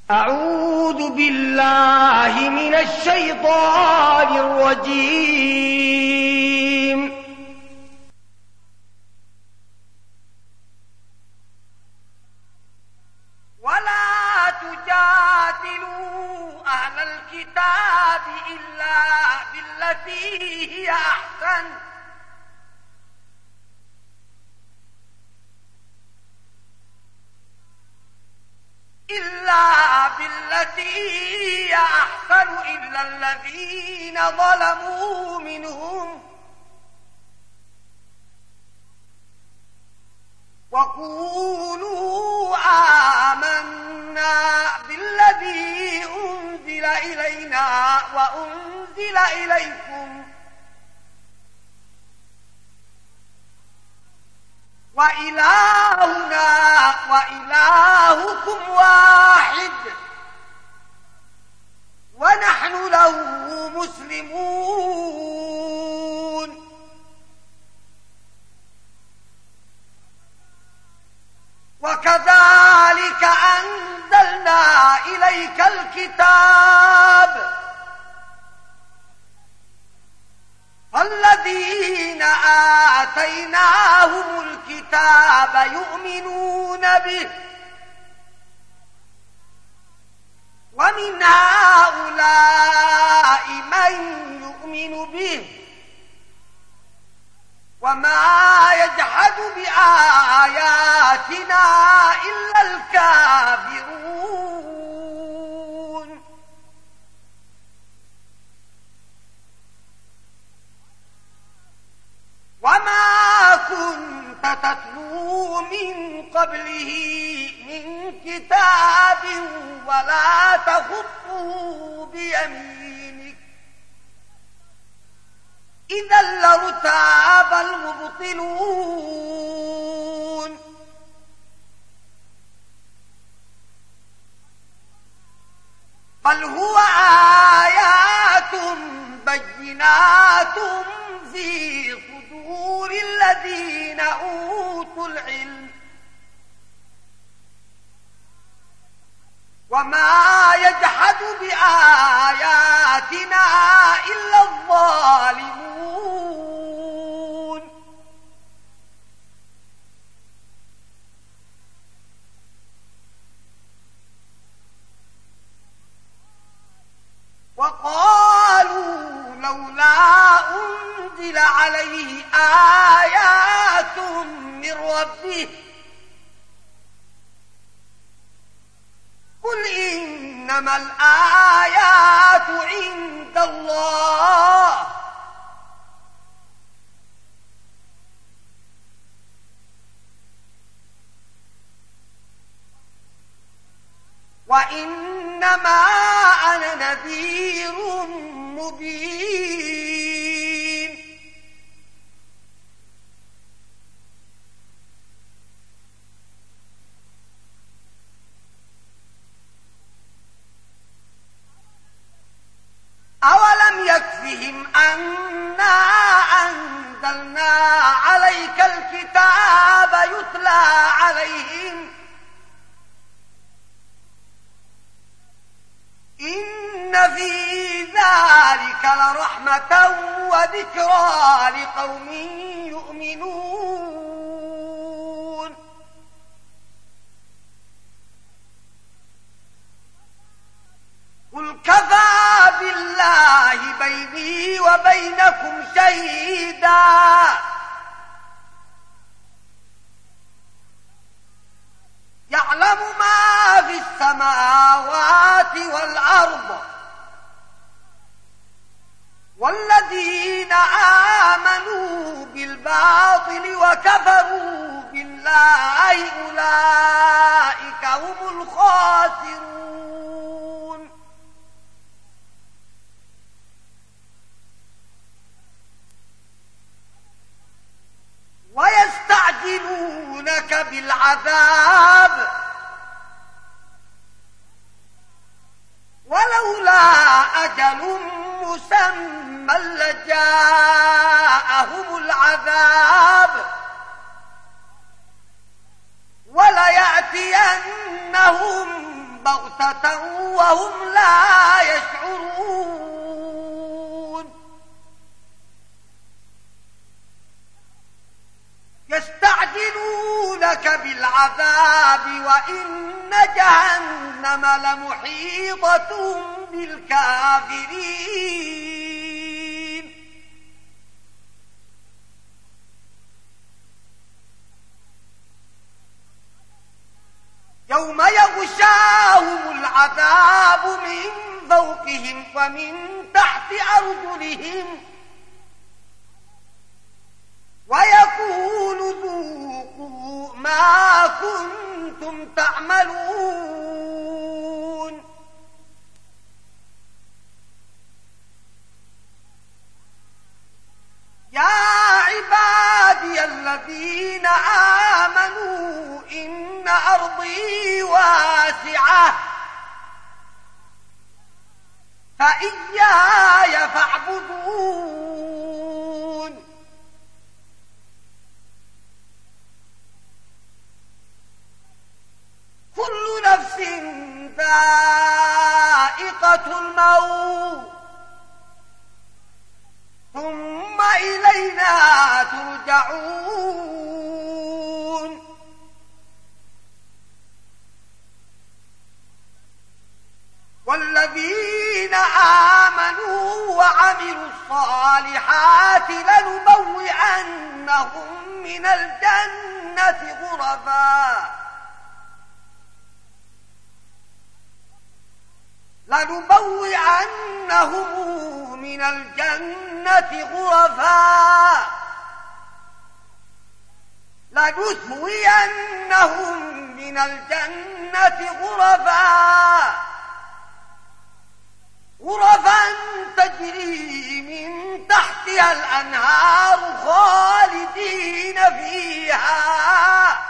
أعوذ بالله من الشيطان الرجيم. ولا تجادلوا أهل الكتاب إلا بالتي هي أحسن إلا الذين ظلموا منهم وقولوا آمنا بالذي أنزل إلينا وأنزل إليكم وإلهنا وإلهكم واحد ونحن له مسلمون. وكذلك أنزلنا إليك الكتاب فالذين آتيناهم الكتاب يؤمنون به ومن هؤلاء من يؤمن به وما يجحد بآياتنا إلا الكافرون. وما كنت تتلو من قبله من كتاب ولا تخطه بيمينك إذا لارتاب المبطلون. بل هو آيات بينات في صدور الذين أوتوا العلم وما يجحد بآياتنا إلا الظالمون. وقالوا لولا أنزل عليه آيات من ربه قل إنما الآيات عند الله وإنما أنا نذير مبين. أولم يكفهم أنا أنزلنا عليك الكتاب يتلى عليهم إن في ذلك لرحمة وذكرى لقوم يؤمنون. قل كفى بالله بيني وبينكم شهيدا يعلم ما في السماوات والأرض والذين آمنوا بالباطل وكفروا بالله أولئك هم الخاسرون. ويستعجلونك بالعذاب ولولا أجل مسمى لجاءهم العذاب وليأتينهم بغتة وهم لا يشعرون يستعجلونك بالعذاب وإن جهنم لمحيطة بالكافرين يوم يغشاهم العذاب من فوقهم ومن تحت أرجلهم ويقول ذوقوا ما كنتم تعملون يا عبادي الذين آمنوا إن أرضي واسعة فإياي فاعبدون كل نفس ذائقة الموت ثم إلينا ترجعون والذين آمنوا وعملوا الصالحات لنبوئنهم من الجنة غرفا لنثوينهم من الجنة غرفا تجري من تحتها الأنهار خالدين فيها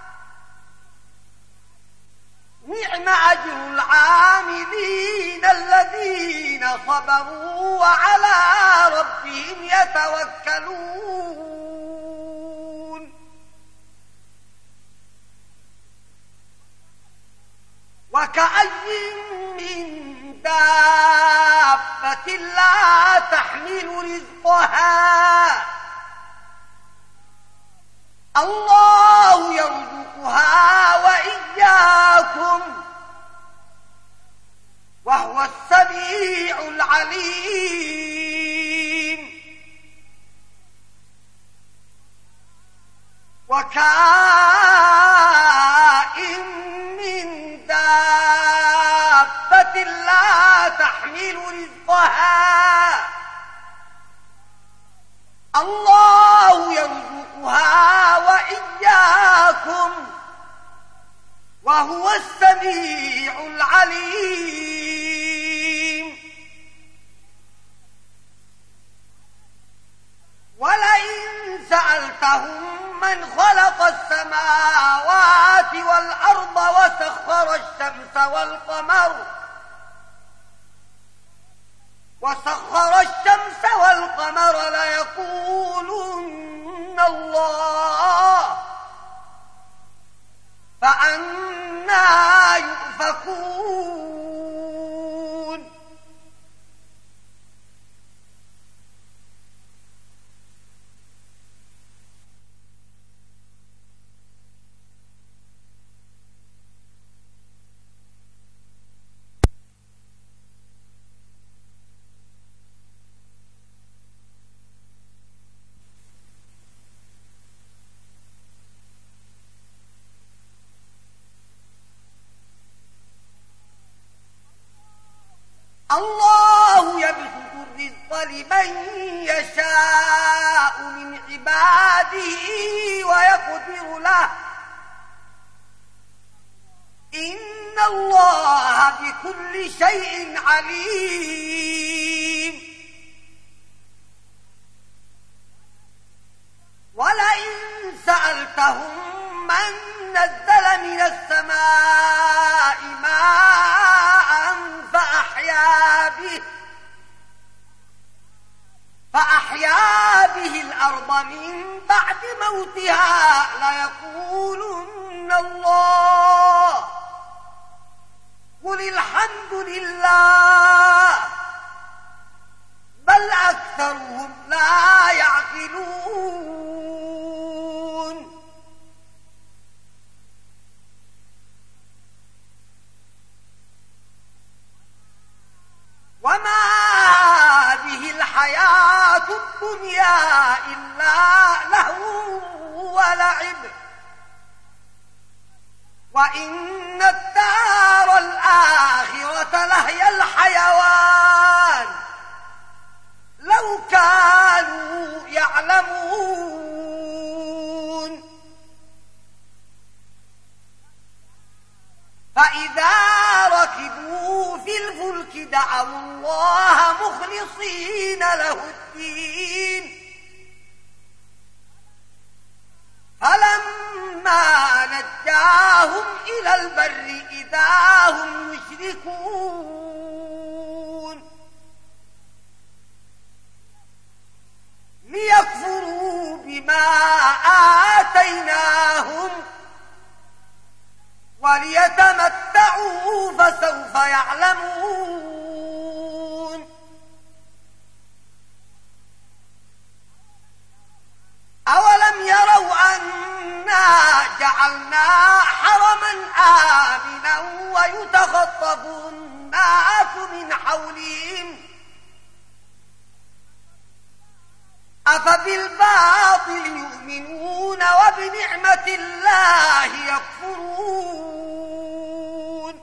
نعم أجر العاملين الذين صبروا وعلى ربهم يتوكلون وكأي من دابة لا تحمل رزقها الله يرزقها وإياكم وهو السميع العليم وكائن من دابة لا تحمل رزقها الله يرزقها وإياكم وهو السميع العليم ولئن سألتهم من خلق السماوات والأرض وسخر الشمس والقمر ليقولن الله فأنى يؤفكون الله يبسط الرزق لمن يشاء من عباده ويقدر له إن الله بكل شيء عليم ولئن سألتهم من نزل من السماء ماء فأحيا به الأرض من بعد موتها ليقولن الله قل الحمد لله بل أكثرهم لا يعقلون وما هذه الحياة الدنيا إلا لهو ولعب وإن الدار الآخرة لهي الحيوان لو كانوا يعلمون فإذا ركبوا في الفلك دعوا الله مخلصين له الدين فلما نجاهم إلى البر إذا هم يشركون ليكفروا بما آتيناهم وليتمتعوا فسوف يعلمون أولم يروا أنا جعلنا حرما آمنا ويتخطف الناس من حولهم أفبالباطل يؤمنون وبنعمة الله يكفرون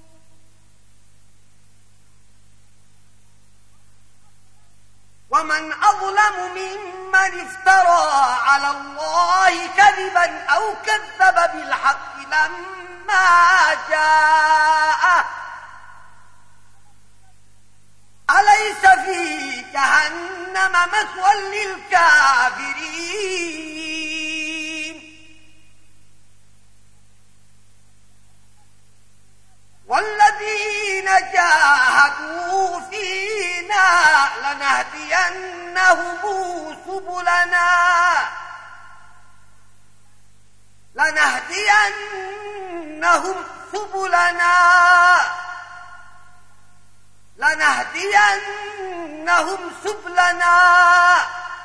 ومن أظلم ممن افترى على الله كذبا أو كذب بالحق لما جاءه أليس في جهنم مثوى للكافرين والذين جاهدوا فينا لنهدينهم سبلنا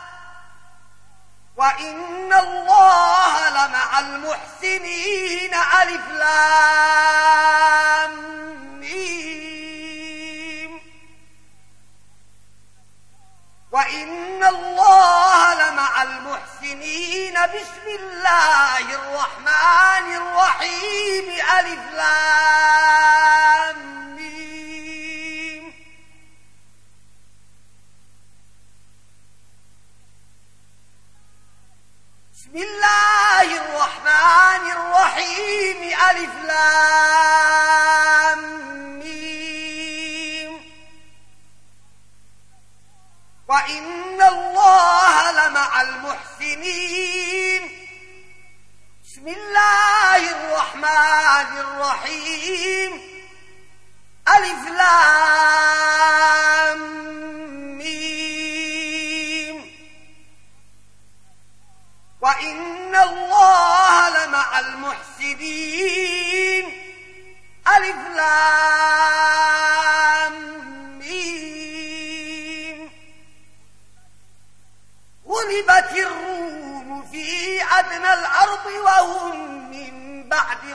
وإن الله لمع المحسنين ألف لام ميم وإن الله لمع المحسنين بسم الله الرحمن الرحيم ألف لام بسم الله الرحمن الرحيم ألف لام ميم وإن الله لمع المحسنين بسم الله الرحمن الرحيم ألف لام وإن الله لمع المحسنين ألف لام ميم غلبت الروم في أدنى الأرض وهم من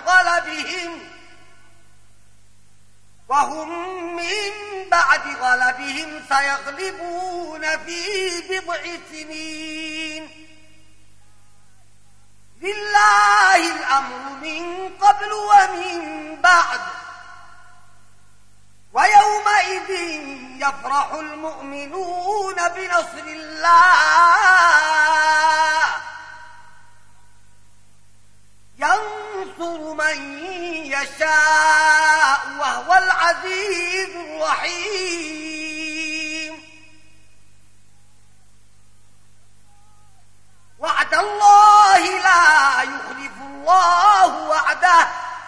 بعد غلبهم سيغلبون في بضع سنين لله الأمر من قبل ومن بعد ويومئذ يفرح المؤمنون بنصر الله ينصر من يشاء وهو العزيز الرحيم وعد الله لا يخلف الله وعده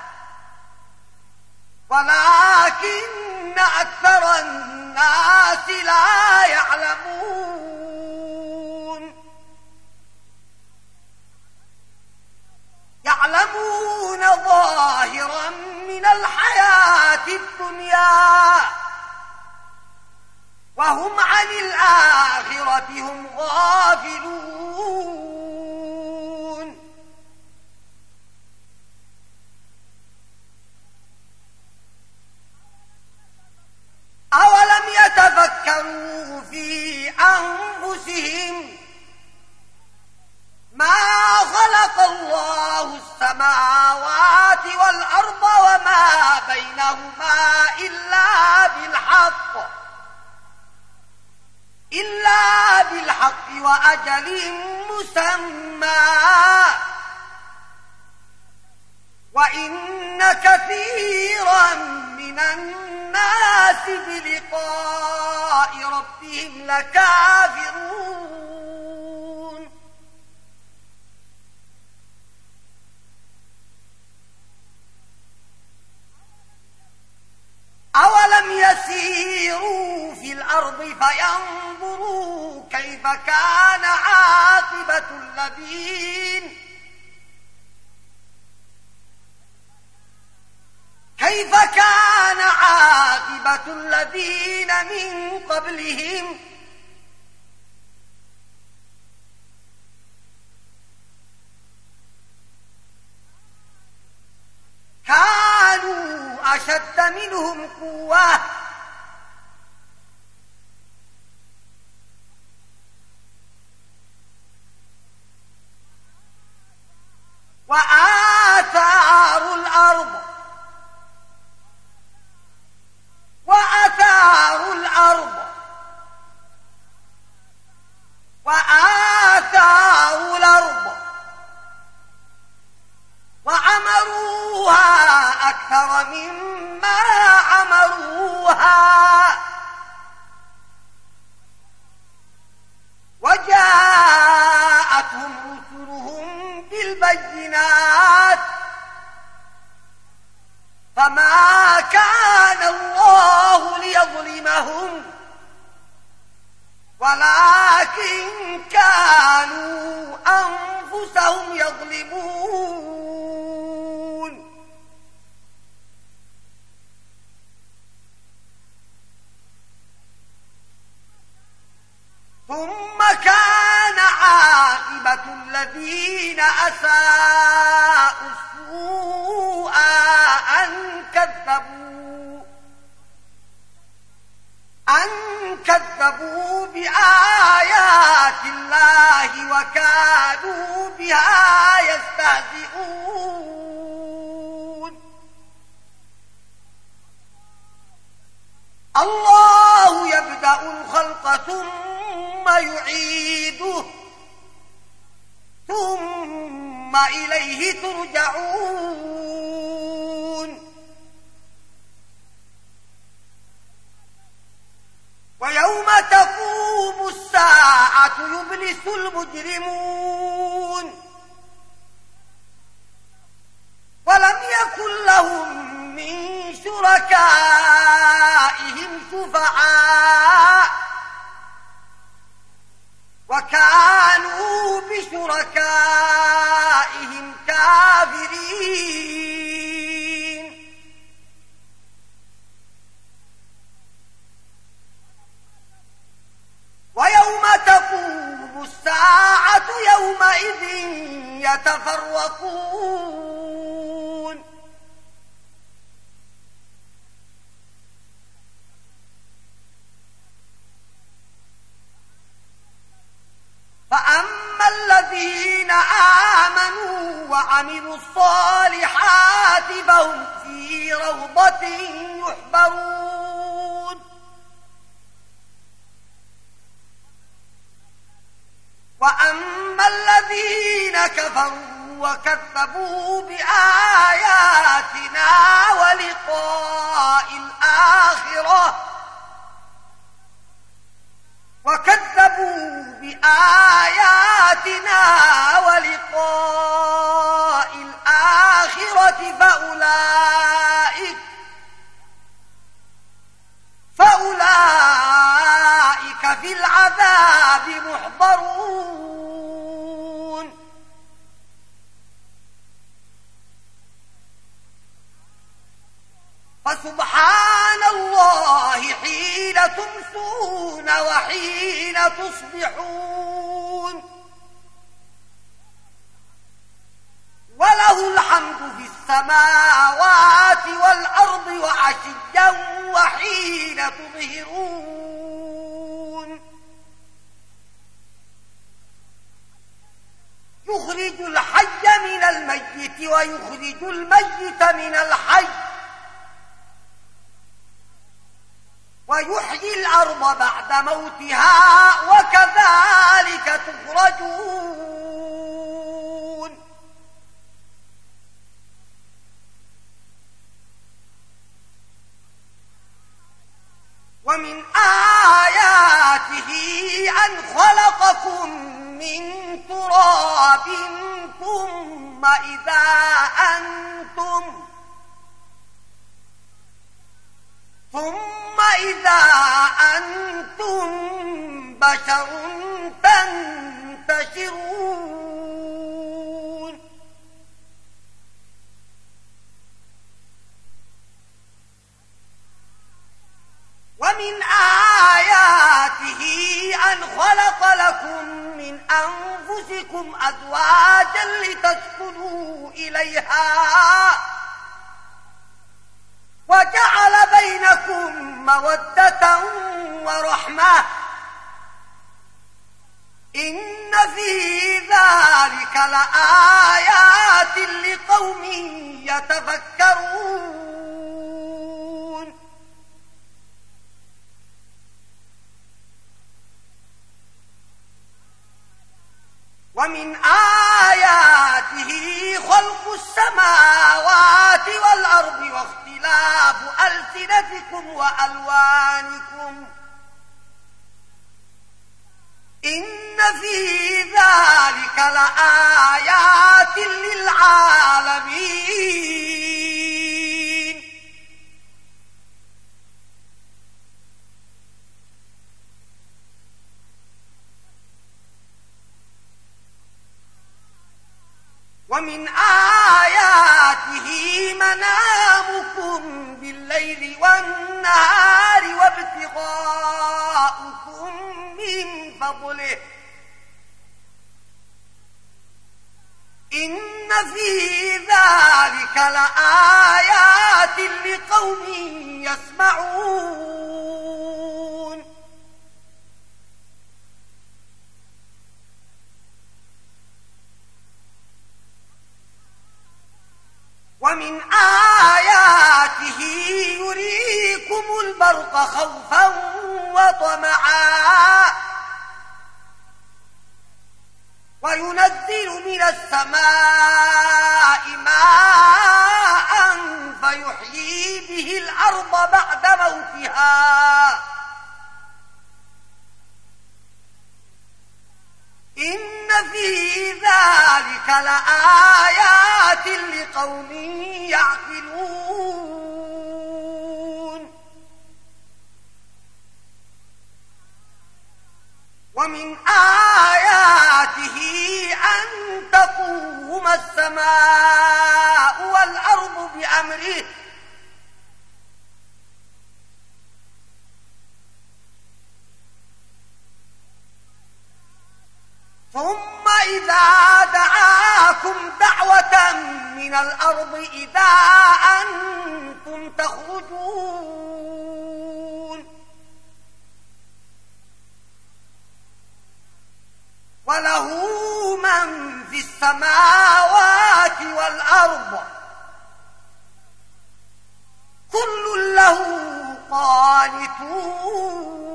ولكن أكثر الناس لا يعلمون يعلمون ظاهرا من الحياة الدنيا وهم عن الآخرة هم غافلون. أولم يتفكروا في أنفسهم ما خلق الله السماوات والأرض وما بينهما إلا بالحق وأجل مسمى وإن كثيرا من الناس بلقاء ربهم لكافرون. أولم يسيروا في الأرض فينظروا كيف كان عاقبة الذين من قبلهم كانوا أشد منهم قوة وآثاروا الأرض وعمروها أكثر مما عمروها وجاءتهم رسلهم بالبينات فما كان الله ليظلمهم ولكن كانوا أنفسهم يظلمون. ثم كان عاقبة الذين أساءوا السوء أن كذبوا بآيات الله وكانوا بها يستهزئون. الله يبدأ الخلق ثم يعيده ثم إليه ترجعون. ويوم تقوم الساعة يبلس المجرمون ولم يكن لهم من شركائهم شفعاء وكانوا بشركائهم كافرين. ويوم تقوم الساعة يومئذ يتفرقون فأما الذين آمنوا وعملوا الصالحات فهم في روضة يحبرون. وأما الذين كفروا وكذبوا بآياتنا ولقاء الآخرة فأولئك في العذاب محضرون. تصبحون وله الحمد في السماوات والأرض وعشيا وحين تظهرون يخرج الحي من الميت ويخرج الميت من الحي ويحيي الأرض بعد موتها وكذلك تخرجون ومن آياته أن خلقكم من تراب ثم إذا أنتم بشر تنتشرون ومن آياته أن خلق لكم من أنفسكم أزواجا لتسكنوا إليها وجعل بينكم مودة ورحمة إن في ذلك لآيات لقوم يتفكرون ومن آياته خلق السماوات والأرض واختلاف ألسنتكم وألوانكم إن في ذلك لآيات للعالمين ومن آياته منامكم بالليل والنهار وابتغاؤكم من فضله إن في ذلك لآيات لقوم يسمعون ومن آياته يريكم البرق خوفا وطمعا وينزل من السماء ماء فيحيي به الأرض بعد موتها إن في ذلك لآيات لقوم يعقلون ومن آياته أن تقوم السماء والأرض بأمره ثم إذا دعاكم دعوة من الأرض إذا أنتم تخرجون وله من في السماوات والأرض كل له قانتون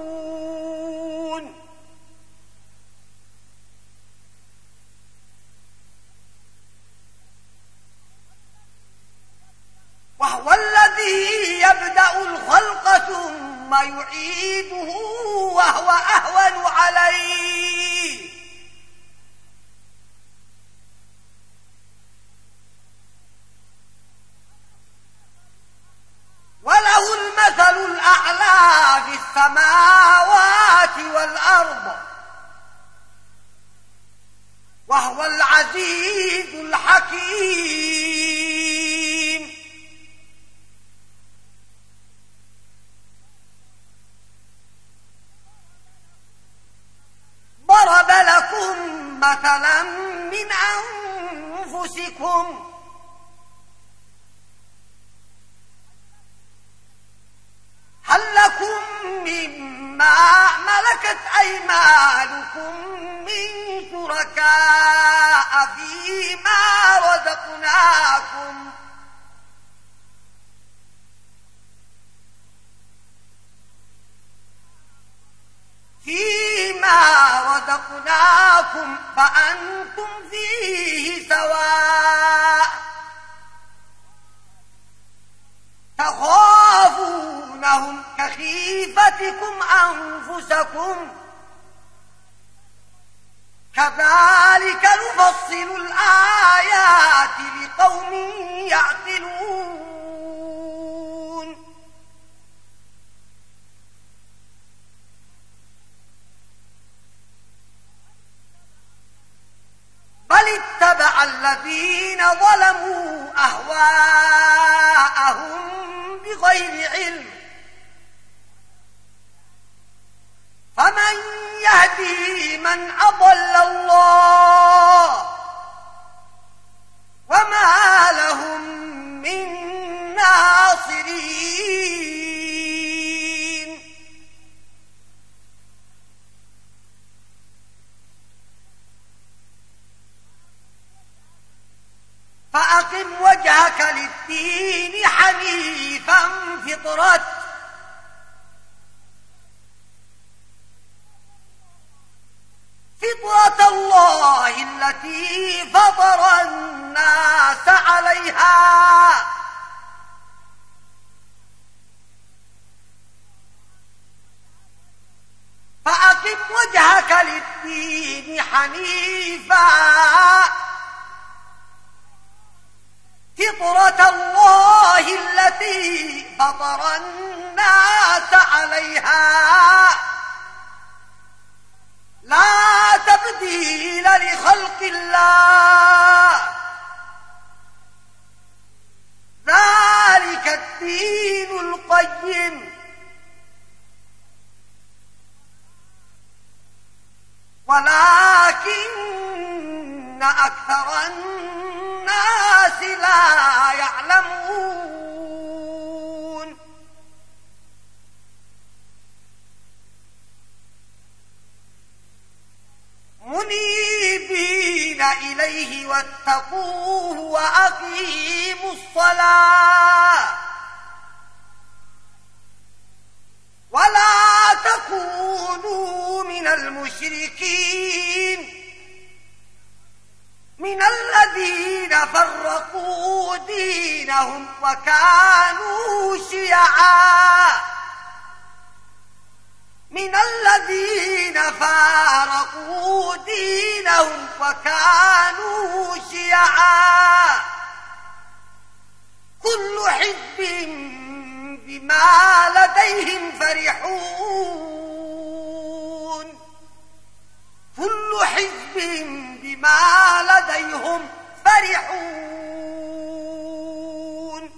وهو الذي يبدأ الخلق ثم يعيده وهو أهون عليه وله المثل الأعلى في السماوات والأرض وهو العزيز الحكيم مثلا من أنفسكم هل لكم مما ملكت أيمانكم من شركاء فيما رزقناكم فأنتم فيه سواء تخافونهم كخيفتكم أنفسكم كذلك نفصل الآيات لقوم يعقلون بل اتبع الذين ظلموا أهواءهم بغير علم فمن يهدي من أضل الله وما لهم من ناصرين فأقم وجهك للدين حنيفا فطرة الله التي فطر الناس عليها فأقم وجهك للدين حنيفا فطرة الله التي فطر الناس عليها لا تبديل لخلق الله ذلك الدين القيم ولكن أكثر الناس لا يعلمون منيبين إليه واتقوه وأقيموا الصلاة ولا تكونوا من المشركين من الذين فرقوا دينهم وكانوا شيعا من الذين فارقوا دينهم وكانوا شيعا كل حزب بما لديهم فرحون كل حزب بما لديهم فرحون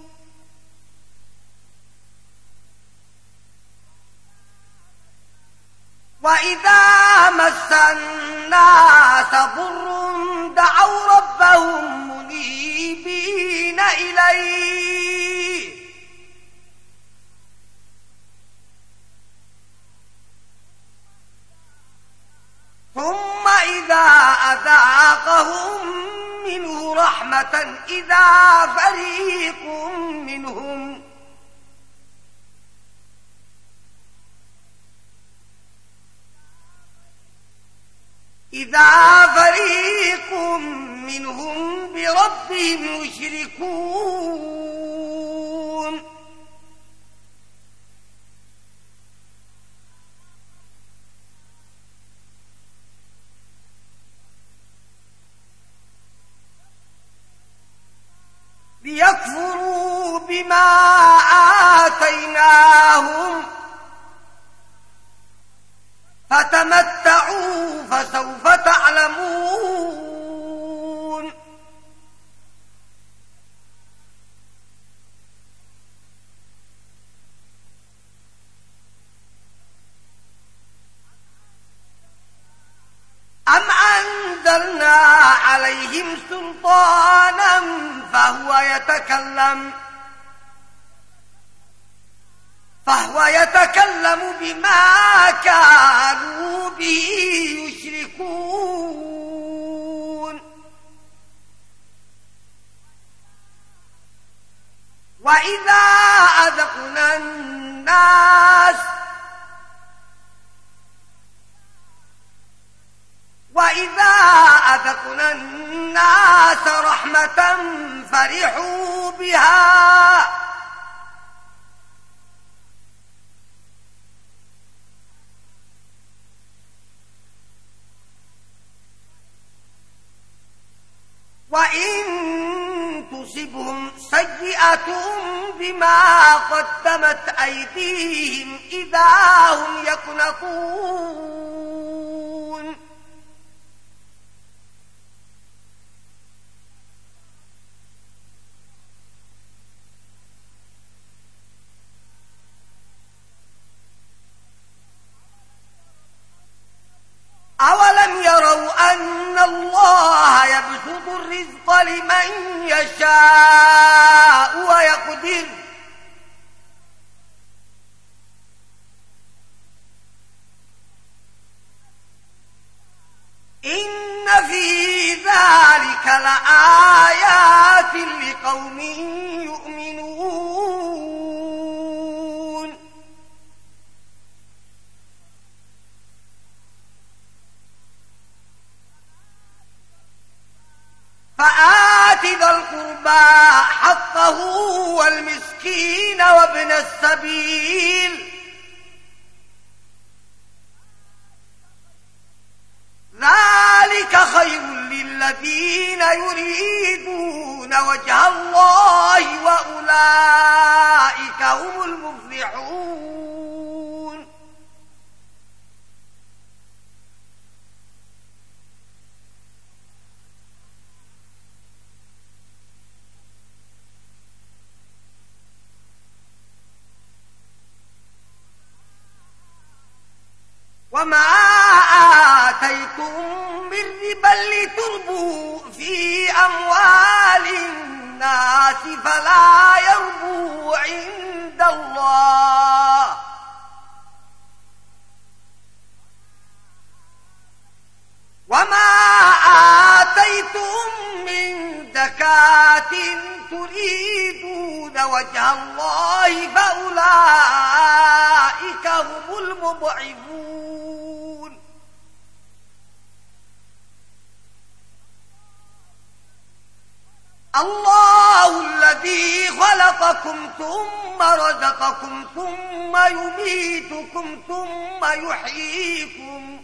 وإذا مس الناس ضر دعوا ربهم منيبين إليه ثم إذا أذاقهم منه رحمة إذا فريق منهم بربهم يشركون ليكفروا بما آتيناهم فتمتعوا فسوف تعلمون أم سلطانا فهو يتكلم بما كانوا به يشركون. وإذا أذقنا الناس رحمة فرحوا بها وإن تصبهم سيئة بما قدمت أيديهم إذا هم يقنطون. أولم يروا أن الله يبسط الرزق لمن يشاء ويقدر إن في ذلك لآيات لقوم يؤمنون. فآت ذا القربى حقه والمسكين وابن السبيل ذلك خير للذين يريدون وجه الله وأولئك هم المفلحون. وما آتيتم من ربا لتربوا في أموال الناس فلا يربو عند الله وما آتيتم من زكاة تريدون وجه الله فأولئك هم المضعفون. الله الذي خلقكم ثم رزقكم ثم يميتكم ثم يحييكم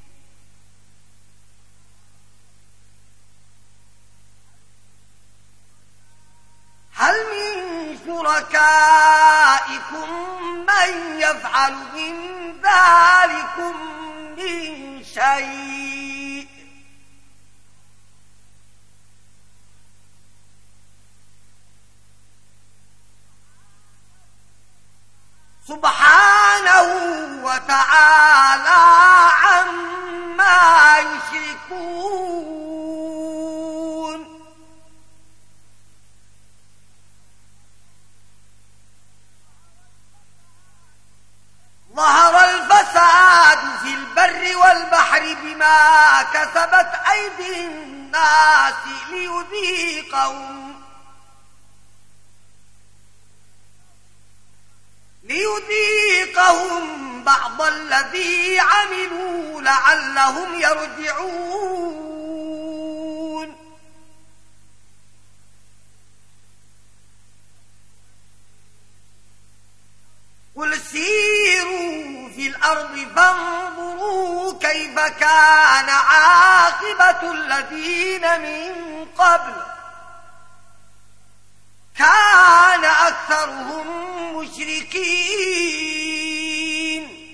هل من شركائكم من يفعل من ذلكم من شيء سبحانه وتعالى عما يشركون. ظهر الفساد في البر والبحر بما كسبت أيدي الناس ليذيقهم بعض الذي عملوا لعلهم يرجعون. قل سيروا في الأرض فانظروا كيف كان عاقبة الذين من قبل كان أكثرهم مشركين.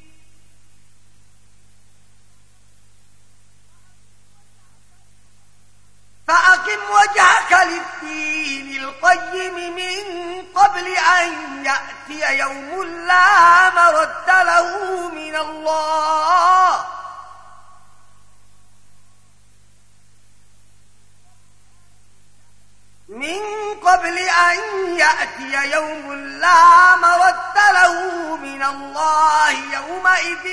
فأقم وجهك للدين القيم من قبل أن يأتي يوم لا مرد له من الله من قبل أن يأتي يوم لا مرد له من الله يومئذ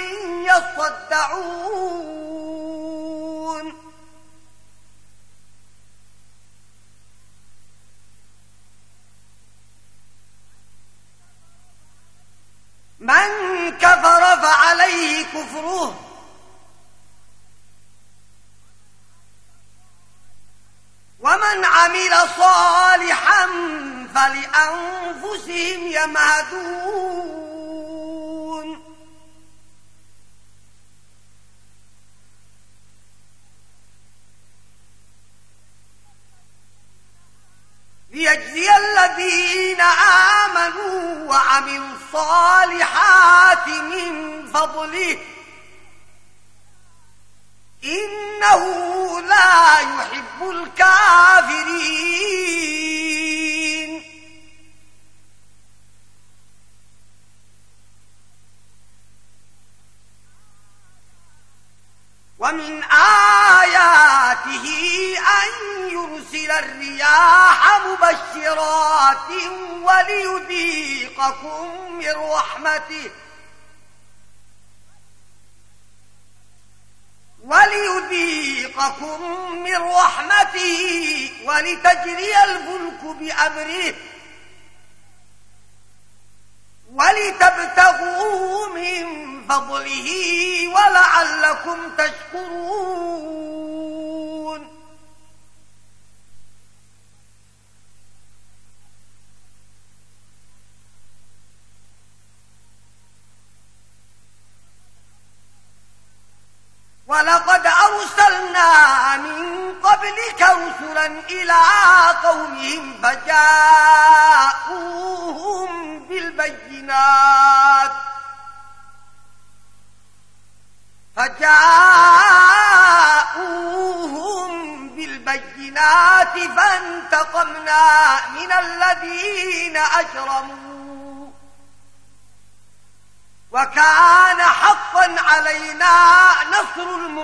يصدعون من كفر فعليه كفره ومن عمل صالحا فلأنفسهم يمهدون ليجزي الذين آمنوا وعملوا الصالحات من فضله إنه لا يحب الكافرين ومن آياته أن يرسل الرياح مبشرات وليذيقكم من رحمته ولتجري الفلك بأمره ولتبتغوا من فضله ولعلكم تشكرون ولقد أرسلنا من قبلك رسلا إلى قومهم فجاءوهم بالبينات فانتقمنا من الذين أجرموا وكان حقا علينا نصر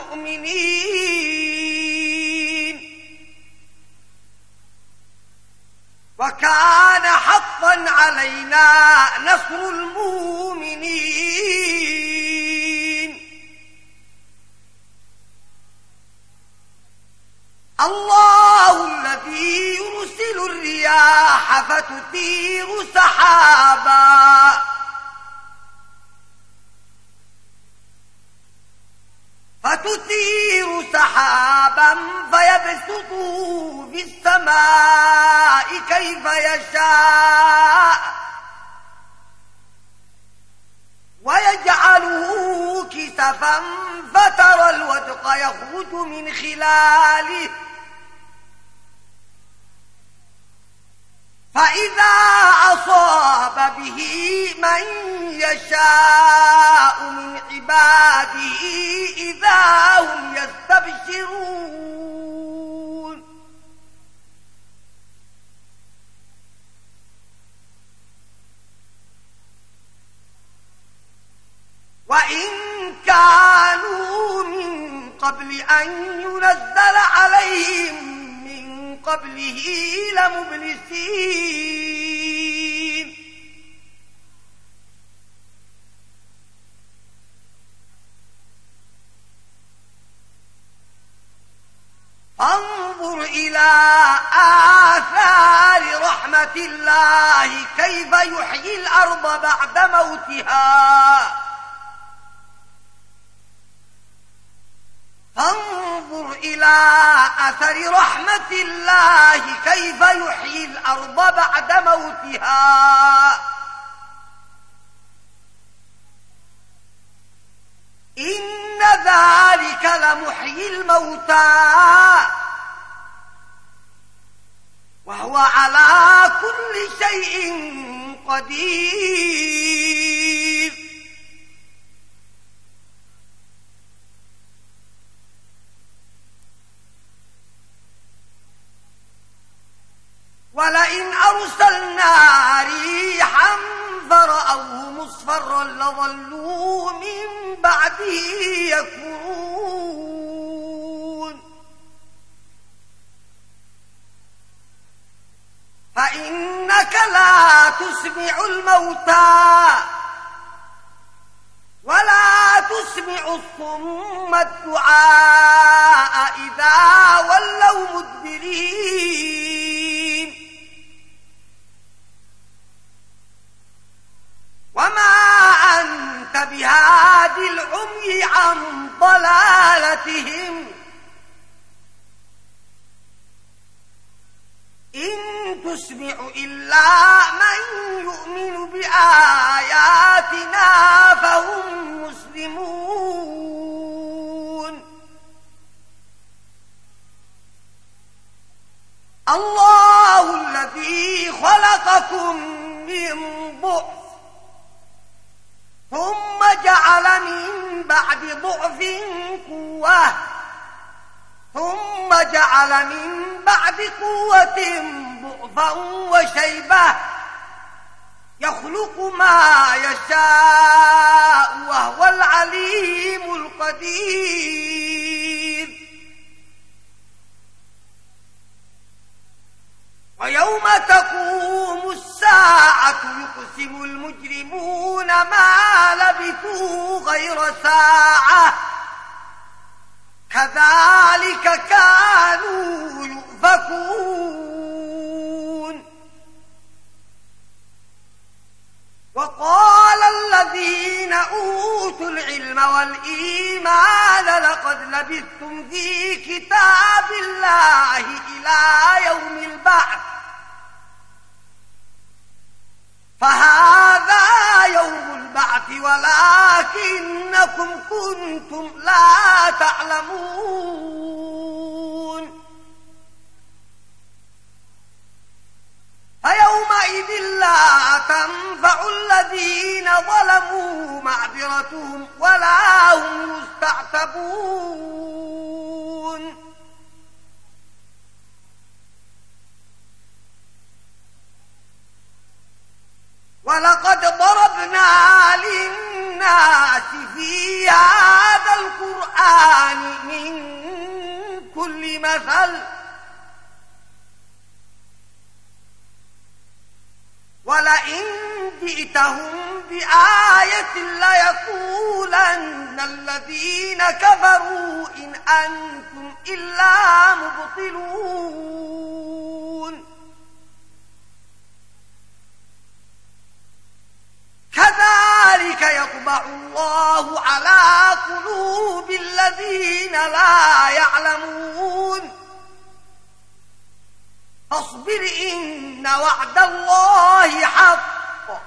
المؤمنين الله الذي يرسل الرياح فتثير سحابا فيبسطه في السماء كيف يشاء ويجعله كسفا فترى الودق يخرج من خلاله فإذا أصاب به من يشاء من عباده إذا هم يستبشرون وإن كانوا من قبل أن ينزل عليهم من قبله لمبلسين فانظر إلى آثار رحمة الله كيف يحيي الأرض بعد موتها فانظر إلى أثر رحمة الله كيف يحيي الأرض بعد موتها إن ذلك لمحيي الموتى وهو على كل شيء قدير ولئن أرسلنا ريحا فرأوه مصفرا لظلوا من بعده يكفرون تسمع الموتى ولا تسمع الصم الدعاء إذا ولوا مدبرين وما أنت بهاد العمي عن ضلالتهم إن تسمع إلا من يؤمن بآياتنا فهم مسلمون الله الذي خلقكم من ضعف ثم جعل من بعد ضعف قوة ثم جعل من بعد قوة ضعفا وشيبة يخلق ما يشاء وهو العليم القدير ويوم تقوم الساعة يقسم المجرمون ما لبثوا غير ساعة كذلك كانوا يؤفكون وقال الذين أوتوا العلم والإيمان لقد لبثتم في كتاب الله إلى يوم البعث فهذا يوم البعث ولكنكم كنتم لا تعلمون فيومئذ لا تنفع الذين ظلموا معذرتهم ولا هم يستعتبون ولقد ضربنا للناس في هذا القرآن من كل مثل ولئن جئتهم بآية ليقولن الذين كفروا إن أنتم إلا مبطلون كذلك يطبع الله على قلوب الذين لا يعلمون فاصبر إن وعد الله حق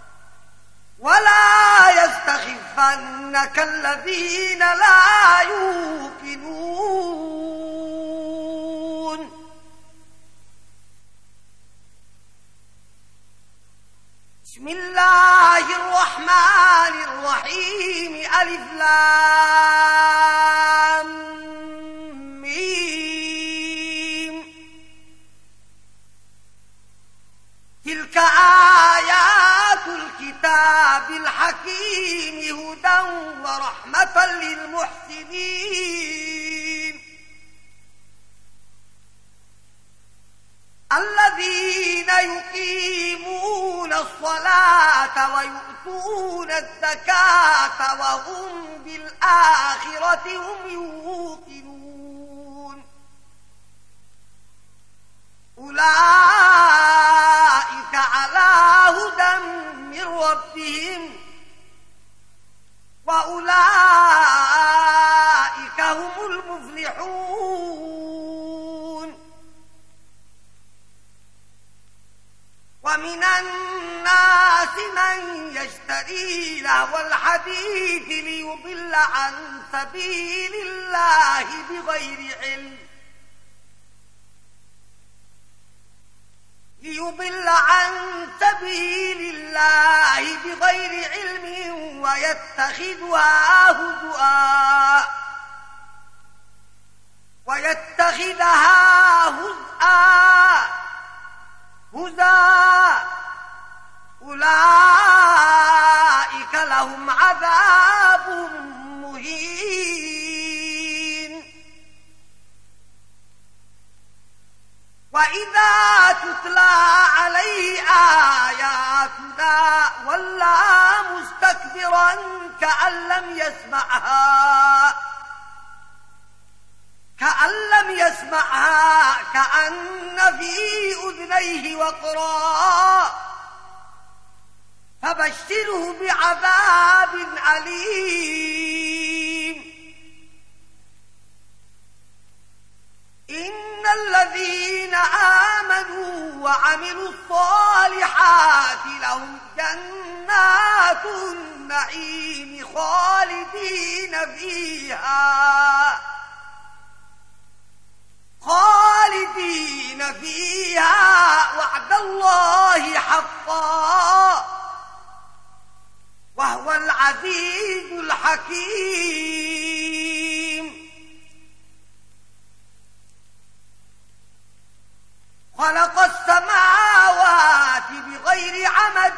ولا يستخفنك الذين لا يوقنون بسم الله الرحمن الرحيم ألف لام ميم تلك آيات الكتاب الحكيم هدى ورحمة للمحسنين الذين يقيمون الصلاة ويؤتون الزكاة وهم بالآخرة هم يوقنون أولئك على هدى من ربهم وأولئك هم المفلحون ومن الناس من يشتري لهو الحديث ليضل عن سبيل الله بغير علم ويتخذها هزءا أولئك لهم عذاب مهين وإذا تتلى عليه آياتنا ولى مستكبرا كأن لم يسمعها كأن في أذنيه وقرا فبشره بعذاب أليم. إن الذين آمنوا وعملوا الصالحات لهم جنات النعيم خالدين فيها وعد الله حقا وهو العزيز الحكيم. خلق السماوات بغير عمد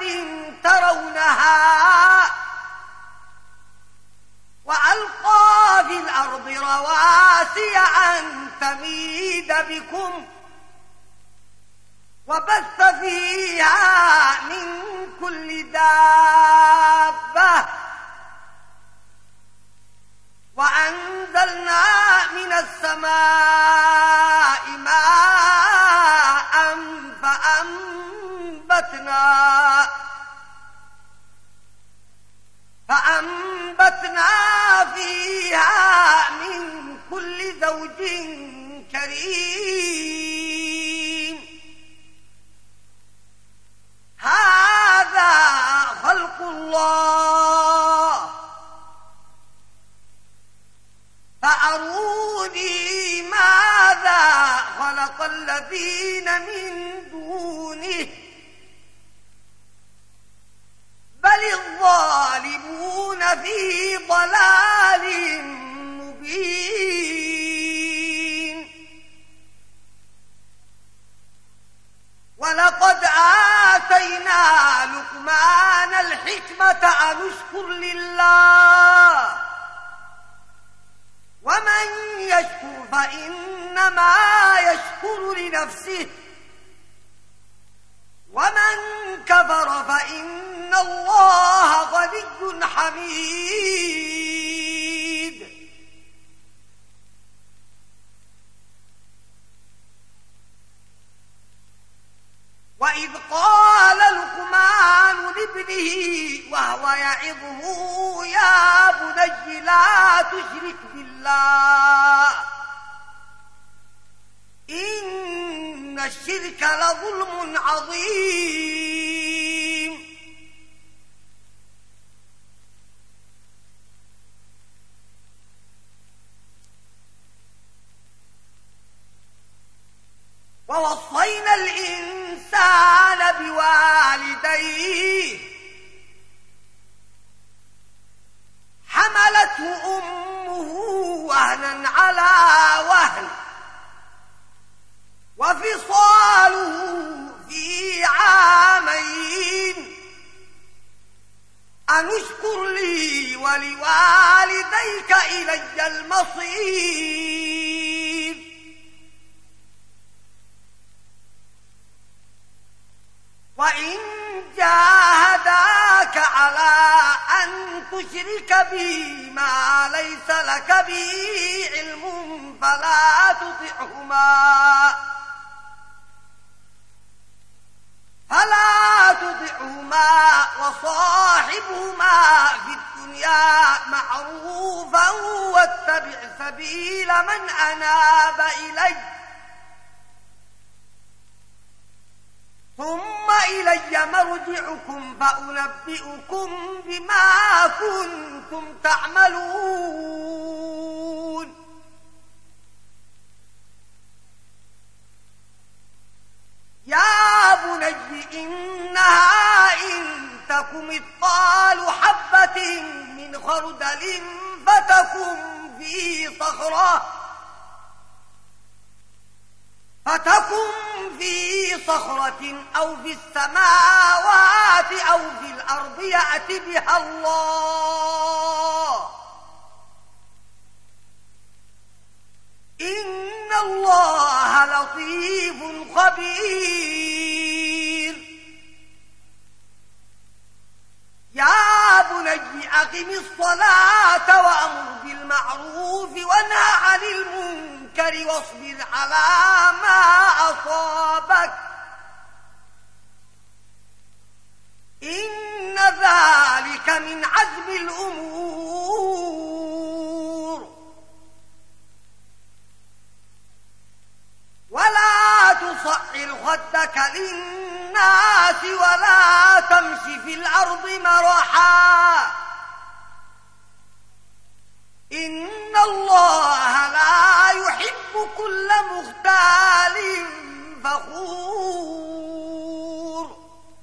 ترونها وألقى في الأرض رواسي أن تميد بكم وبث فيها من كل دابة وأنزلنا من السماء ماء فأنبتنا فيها من كل زوج كريم. هذا خلق الله فأروني ماذا خلق الذين من دونه بل الظالمون في ضلال مبين. ولقد آتينا لقمان الحكمة أن اشكر لله ومن يشكر فإنما يشكر لنفسه ومن كفر فإن الله غني حميد. وإذ قال لقمان لابنه وهو يعظه يا بني لا تشرك بالله إن الشرك لظلم عظيم. ووصينا الإنسان بوالديه حملته أمه وهنا على وهن وفصاله في عامين أن اشكر لي ولوالديك إلي المصير. وإن جاهداك على أن تشرك بي ما ليس لك به علم فلا تطعهما وصاحبهما في الدنيا معروفا واتبع سبيل من أناب إلي ثم إلي مرجعكم فأنبئكم بما كنتم تعملون. يا بني إنها إن تك مثقال حبة من خردل فتكن في صخرة أو في السماوات أو في الأرض يأت بها الله إن الله لطيف خبير يا بني أقم الصلاة وأمر بالمعروف ونهى عن المنكر واصبر على ما أصابك إن ذلك من عزم الأمور ولا تصعر خدك للناس ولا تمشي في الأرض مرحا إن الله لا يحب كل مختال فخور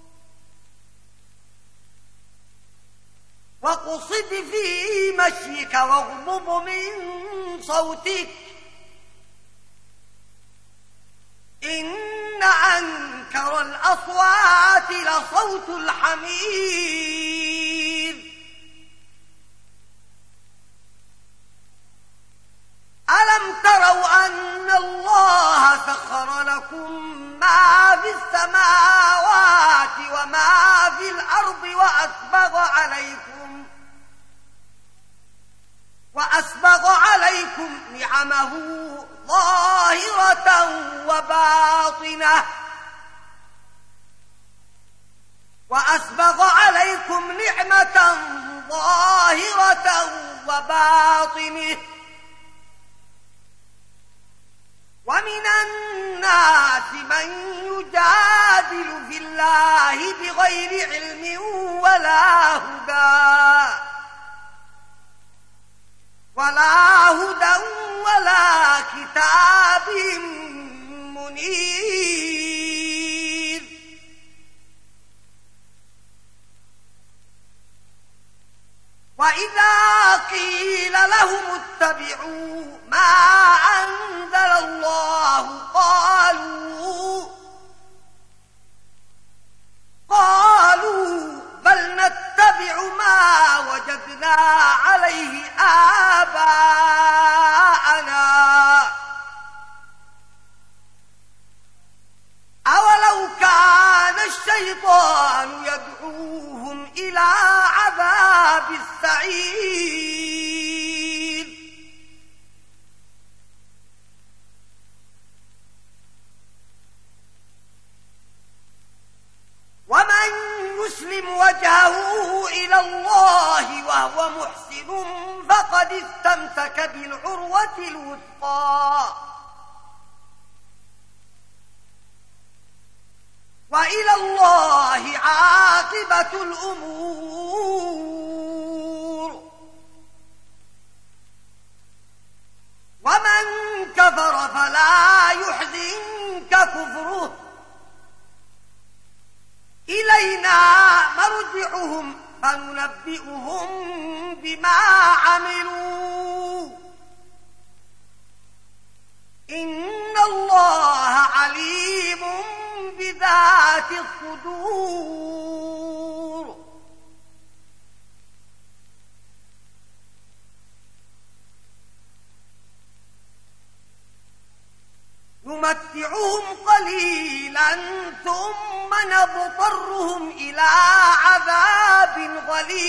واقصد في مشيك واغضب من صوتك إن أنكر الأصوات لصوت الحمير ألم تروا أن الله سخر لكم ما في السماوات وما في الأرض وأسبغ عليكم نعمه ظاهرة وباطنة وأسبغ عليكم نعمة ظاهرة وباطنة ومن الناس من يجادل في الله بغير علم ولا هدى ولا كتاب منير وإذا قيل لهم اتبعوا ما أنزل الله قالوا بل نتبع ما وجدنا عليه آباءنا أولو كان الشيطان يدعوهم إلى عذاب السعير ومن يسلم وجهه إلى الله وهو محسن فقد استمسك بالعروة الوثقى وإلى الله عاقبة الأمور ومن كفر فلا يحزنك كفره إلينا مرجعهم فننبئهم بما عملوا إن الله عليم بذات الصدور نمتعهم قليلا ثم نضطرهم إلى عذاب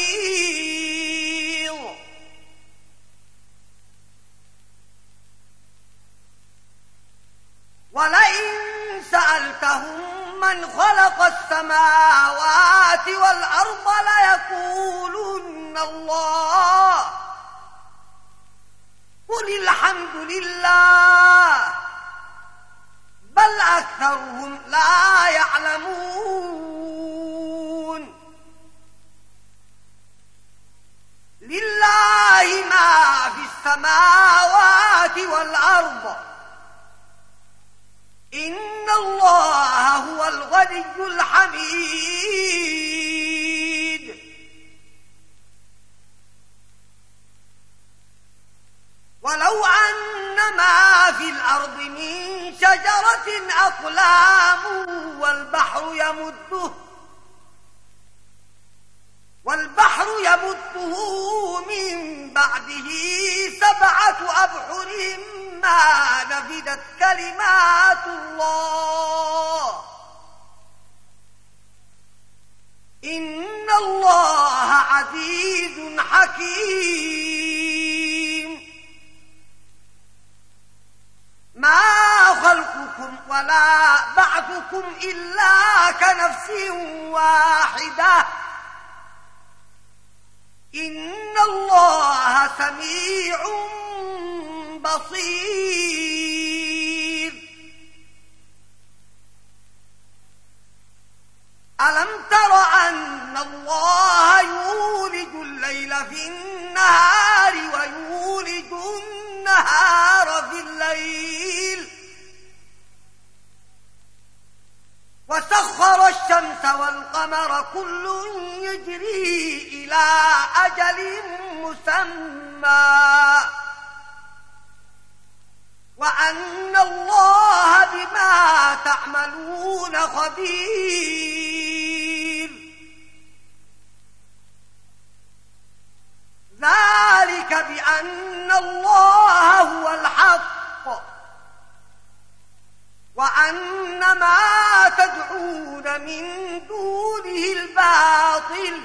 غليظ ولئن سألتهم من خلق السماوات والأرض ليقولن الله قل الحمد لله بل أكثرهم لا يعلمون لله ما في السماوات والأرض إن الله هو الغني الحميد ولو أن ما في الأرض من شجرة أقلام والبحر يمده من بعده 7 أبحر ما نفدت كلمات الله إن الله عزيز حكيم ما خلقكم ولا بعثكم إلا كنفس واحدة إن الله سميع بصير ألم تر أن الله يولج الليل في النهار ويولج النهار في الليل وسخر الشمس والقمر كل يجري إلى أجل مسمى وأن الله بما تعملون خبير ذلك بأن الله هو الحق وأن ما تدعون من دونه الباطل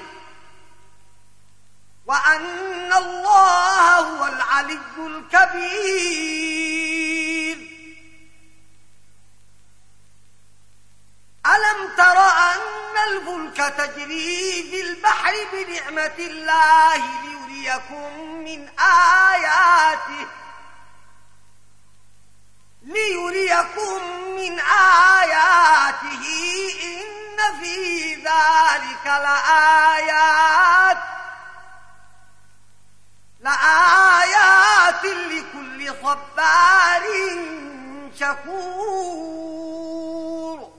وأن الله هو العلي الكبير ألم تر أن الفلك تجري في البحر بنعمة الله ليريكم من آياته إن في ذلك لآيات لكل صبار شكور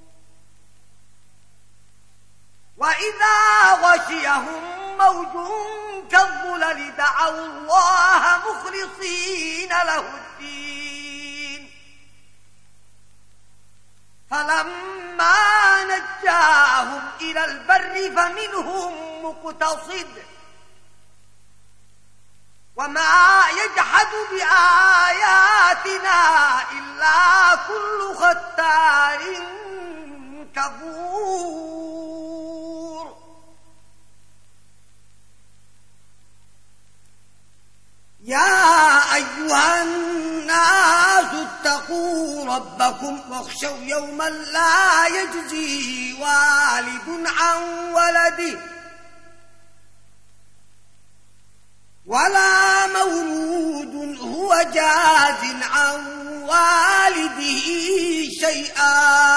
وإذا غشيهم موج كالظلل دعوا الله مخلصين له الدين فلما نجاهم إلى البر فمنهم مقتصد وما يجحد بآياتنا إلا كل ختار كفور يا أيها الناس اتقوا ربكم واخشوا يوما لا يجزي والد عن ولده ولا مولود هو جاز عن والده شيئا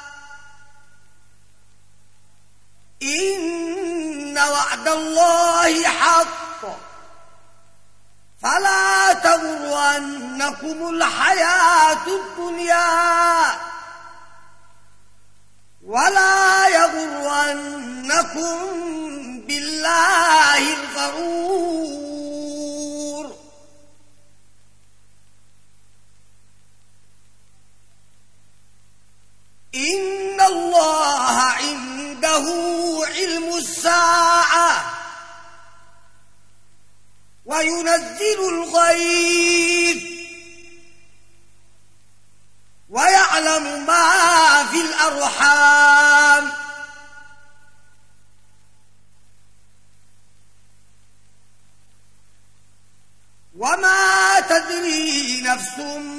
إن وعد الله حق فلا تغرنكم الحياة الدنيا ولا يغرنكم بالله الغرور إن الله عنده علم الساعة وينزل الغيث ويعلم ما في الأرحام وما تدري نفس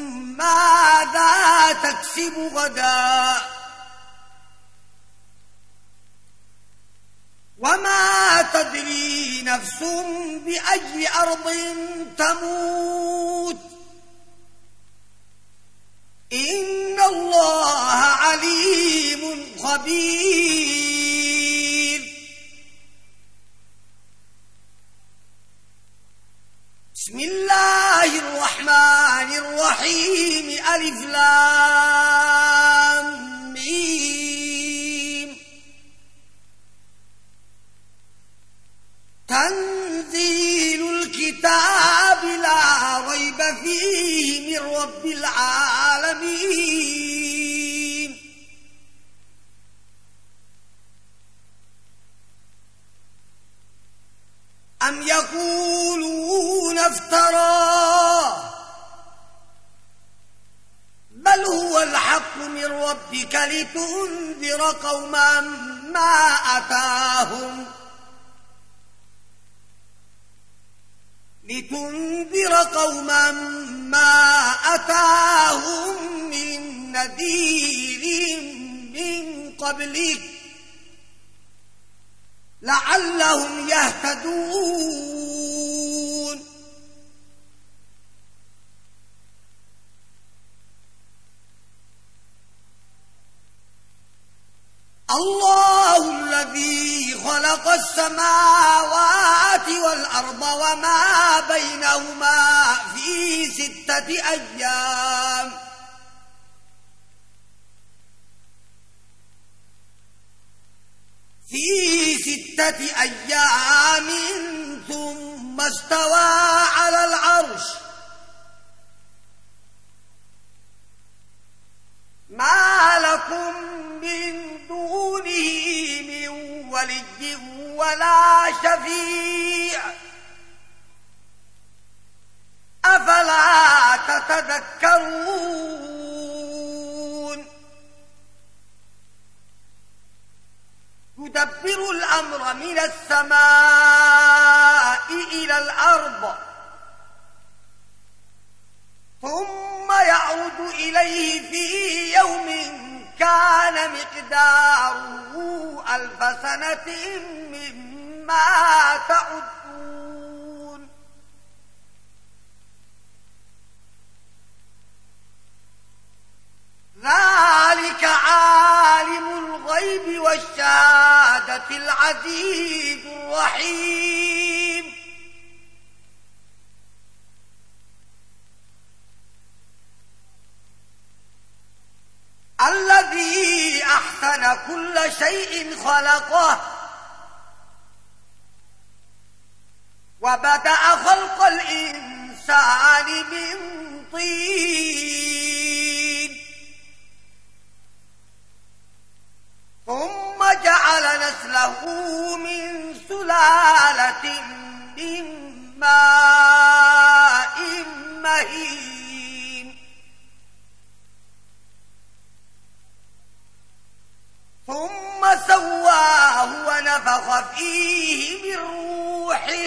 ماذا تكسب غدا وما تدري نفس بأي أرض تموت إن الله عليم خبير بسم الله الرحمن الرحيم ألف لام ميم تنزيل الكتاب لا ريب فيه من رب العالمين أم يقولون افتراه بل هو الحق من ربك لتنذر قوما ما أتاهم من نذير من قبلك لعلهم يهتدون الله الذي خلق السماوات والأرض وما بينهما في 6 أيام ثم استوى على العرش ما لكم من دونه من ولي ولا شفيع أفلا تتذكرون يدبر الأمر من السماء إلى الأرض ثم يعرج إليه في يوم كان مقداره 1000 سنة مما تعدون ذلك عالم الغيب والشهادة العزيز الرحيم الذي أحسن كل شيء خلقه وبدأ خلق الإنسان من طين ثم جعل نسله من سلالة من ماء مهين ثم سواه ونفخ فيه من روحه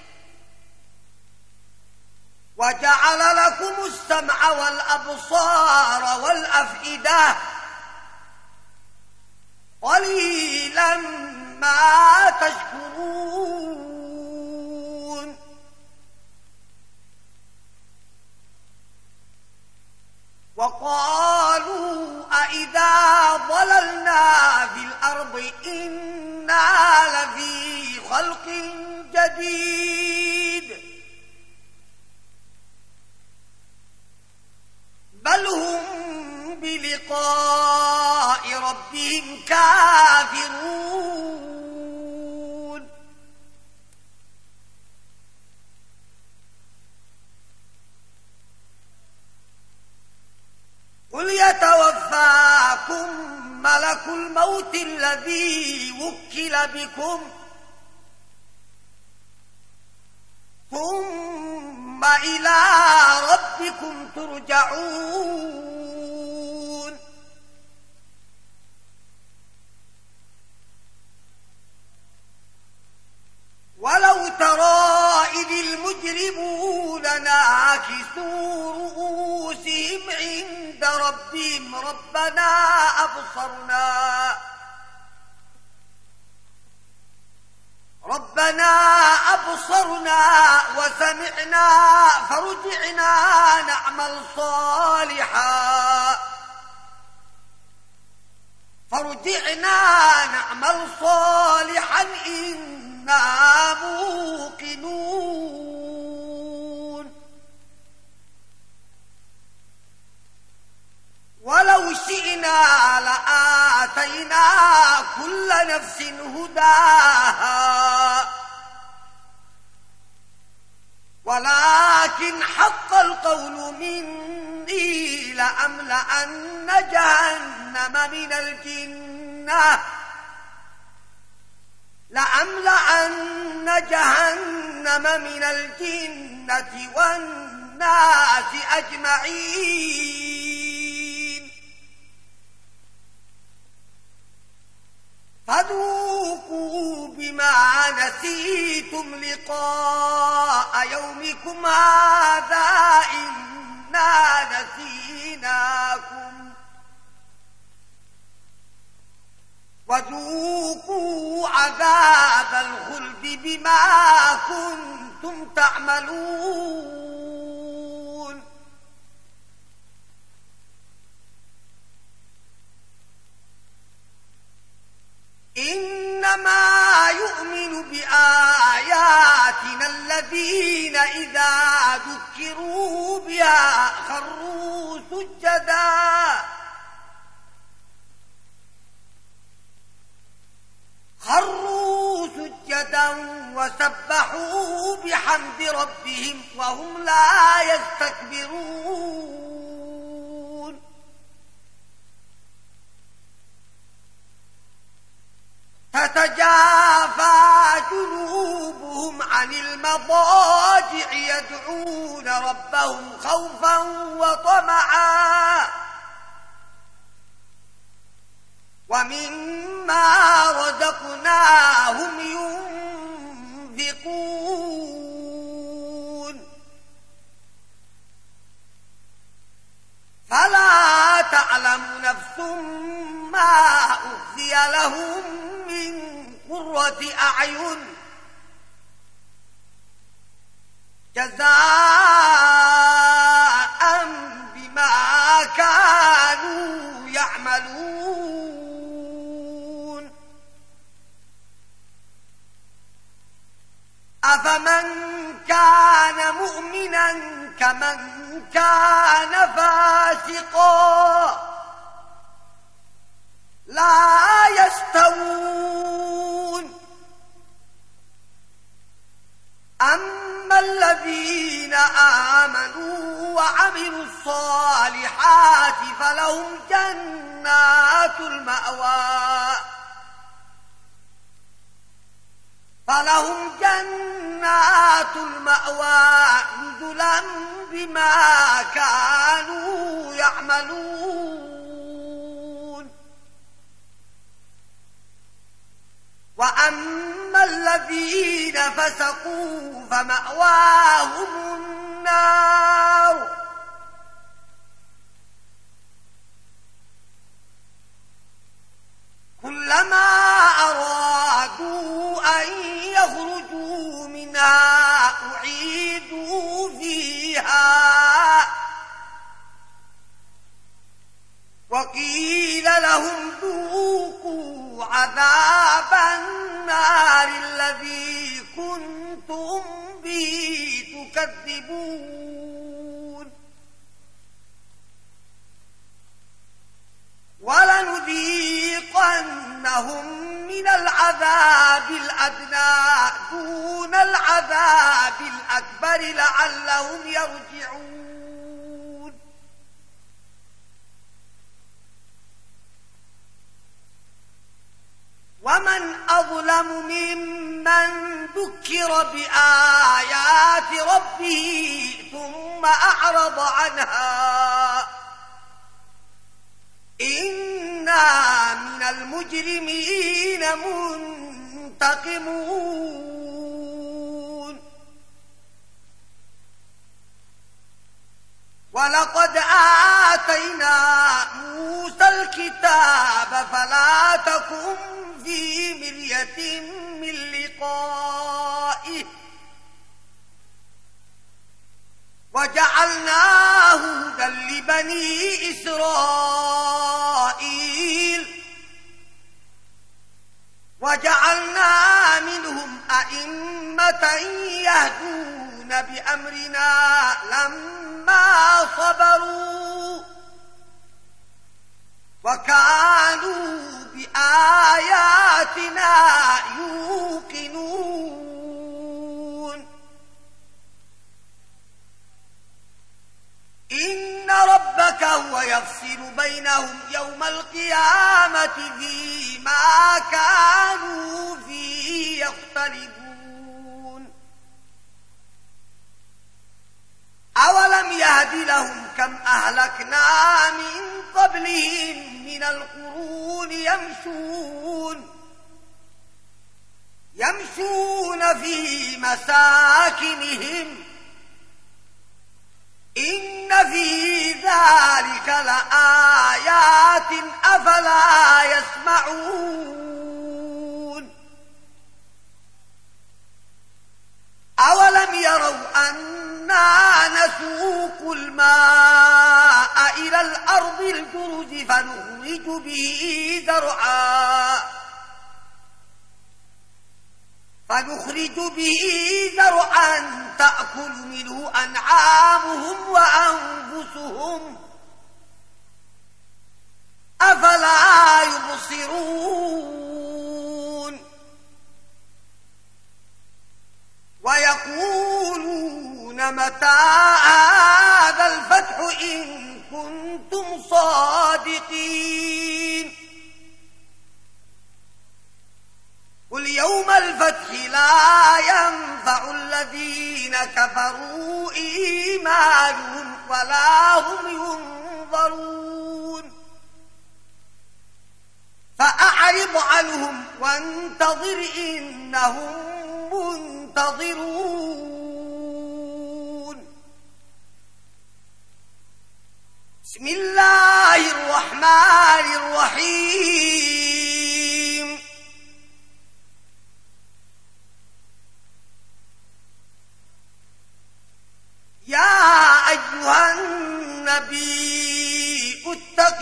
وجعل لكم السمع والأبصار والأفئدة قليلا ما تشكرون وقالوا أإذا ضللنا في الأرض إنا لفي خلق جديد بل هم بلقاء ربهم كافرون قل يتوفاكم ملك الموت الذي وكل بكم ثم إلى ربكم ترجعون ولو ترى إذ المجرمون ناكسوا رؤوسهم عند ربهم ربنا أبصرنا وسمعنا فرجعنا نعمل صالحا إنا موقنون ولو شئنا لآتينا كل نفس هداها ولكن حق القول مني لأملأن جهنم لأملأن جهنم من الجنة والناس أجمعين فذوقوا بما نسيتم لقاء يومكم هذا إنا نسيناكم وذوقوا عذاب الخلد بما كنتم تعملون إنما يؤمن بآياتنا الذين إذا ذكروا بها خروا سجدا وسبحوا بحمد ربهم وهم لا يستكبرون تتجافى جنوبهم عن المضاجع يدعون ربهم خوفا وطمعا ومما رزقناهم ينفقون فلا تعلم نفس ما أخفي لهم من قرة أعين جزاء بما كانوا يعملون أفمن كان مؤمنا كمن كان فاسقا لا يستوون أما الذين آمنوا وعملوا الصالحات فلهم جنات المأوى نزلا بما كانوا يعملون وأما الذين فسقوا فمأواهم النار كلما أرادوا أن يخرجوا منها أعيدوا فيها وقيل لهم ذوقوا عذاب النار الذي كنتم به تكذبون ولنذيقنهم من العذاب الأدنى دون العذاب الأكبر لعلهم يرجعون ومن أظلم ممن ذكر بآيات ربه ثم أعرض عنها إنا من المجرمين منتقمون ولقد آتينا موسى الكتاب فلا تكن في مرية من لقائه وجعلناه هدى لبني إسرائيل وجعلنا منهم أئمة يهدون بأمرنا لما صبروا وكانوا بآياتنا يوقنون إن ربك هو يفصل بينهم يوم القيامة فيما كانوا فيه يختلفون أولم يهد لهم كم أهلكنا من قبلهم من القرون يمشون في مساكنهم إن في ذلك لآيات أفلا يسمعون أولم يروا أنا نسوق الماء إلى الأرض الجرز فنخرج به زرعا تأكل منه أنعامهم وأنفسهم أفلا يبصرون ويقولون متى هذا الفتح إن كنتم صادقين قل يوم الفتح لا ينفع الذين كفروا إيمانهم ولا هم ينظرون فأعرض عنهم وانتظر إنهم منتظرون بسم الله الرحمن الرحيم يا أيها النبي اتق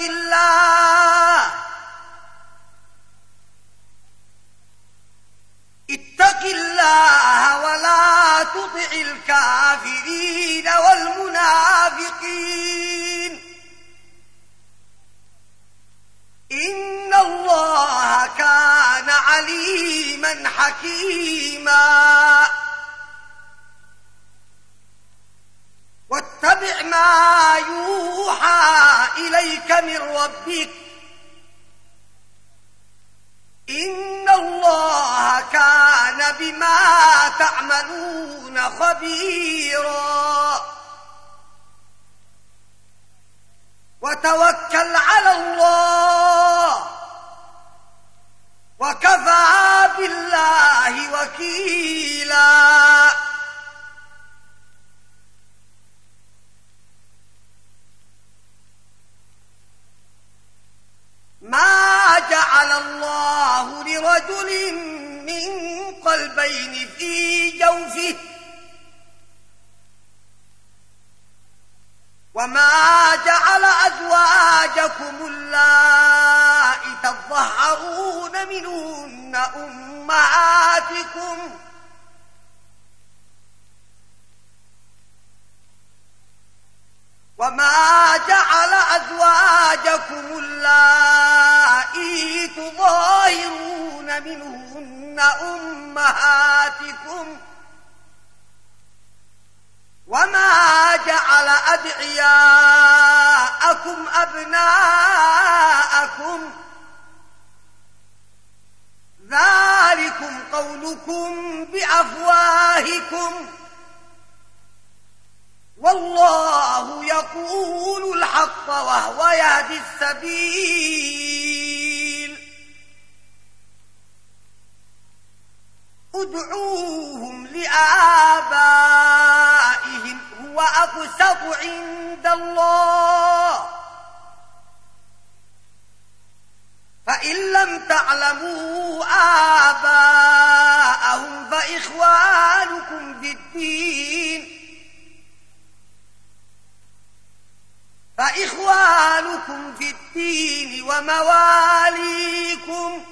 الله ولا تطع الكافرين والمنافقين إن الله كان عليما حكيما واتبع ما يوحى إليك من ربك إن الله كان بما تعملون خبيرا وتوكل على الله وكفى بالله وكيلا ما جعل الله لرجل من قلبين في جوفه وما جعل أزواجكم اللائي تظهرون منهن أمهاتكم وما جعل أزواجكم اللائي تظاهرون منهن أمهاتكم وما جعل أدعياءكم أبناءكم ذلكم قولكم بأفواهكم والله يقول الحق وهو يهدي السبيل ادعوهم لآبائهم هو أقسط عند الله فإن لم تعلموا آباءهم فإخوانكم في الدين ومواليكم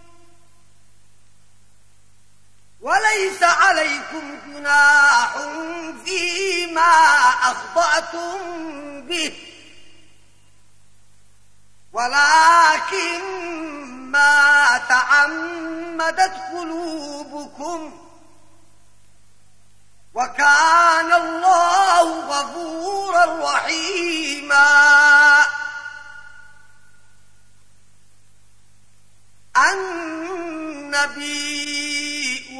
وليس عليكم جناح فيما أخطأتم به ولكن ما تعمدت قلوبكم وكان الله غفورا رحيما النبي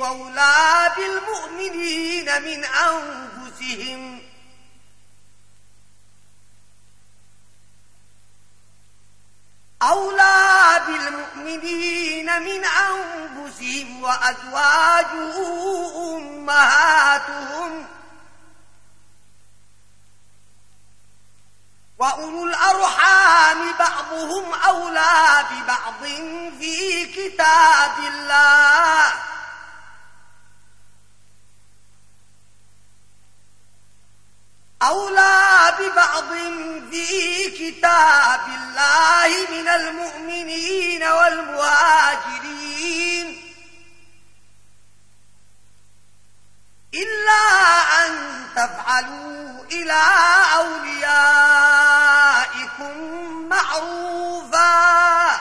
بالمؤمنين من أنفسهم وأزواجه أمهاتهم وأولو الأرحام بعضهم أولى ببعض في كتاب الله من المؤمنين والمهاجرين إلا أن تفعلوا إلى أوليائكم معروفا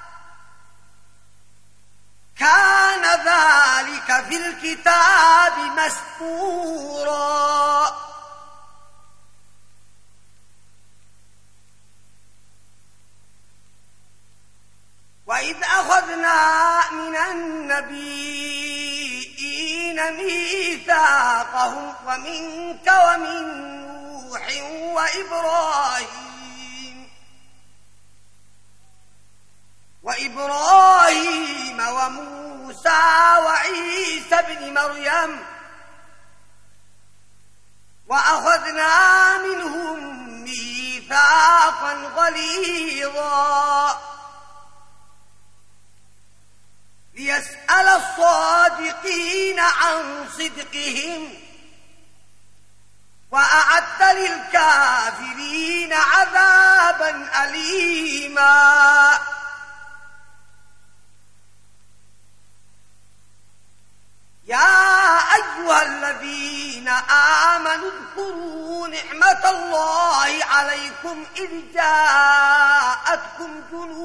كان ذلك في الكتاب مسطورا وإذ أخذنا من النبيين ميثاقهم ومنك ومن نوح وإبراهيم وموسى وعيسى ابن مريم وأخذنا منهم ميثاقا غليظا ليسأل الصادقين عن صدقهم وأعد للكافرين عذابا أليما يا أيها الذين آمنوا اذكروا نعمة الله عليكم إذ جاءتكم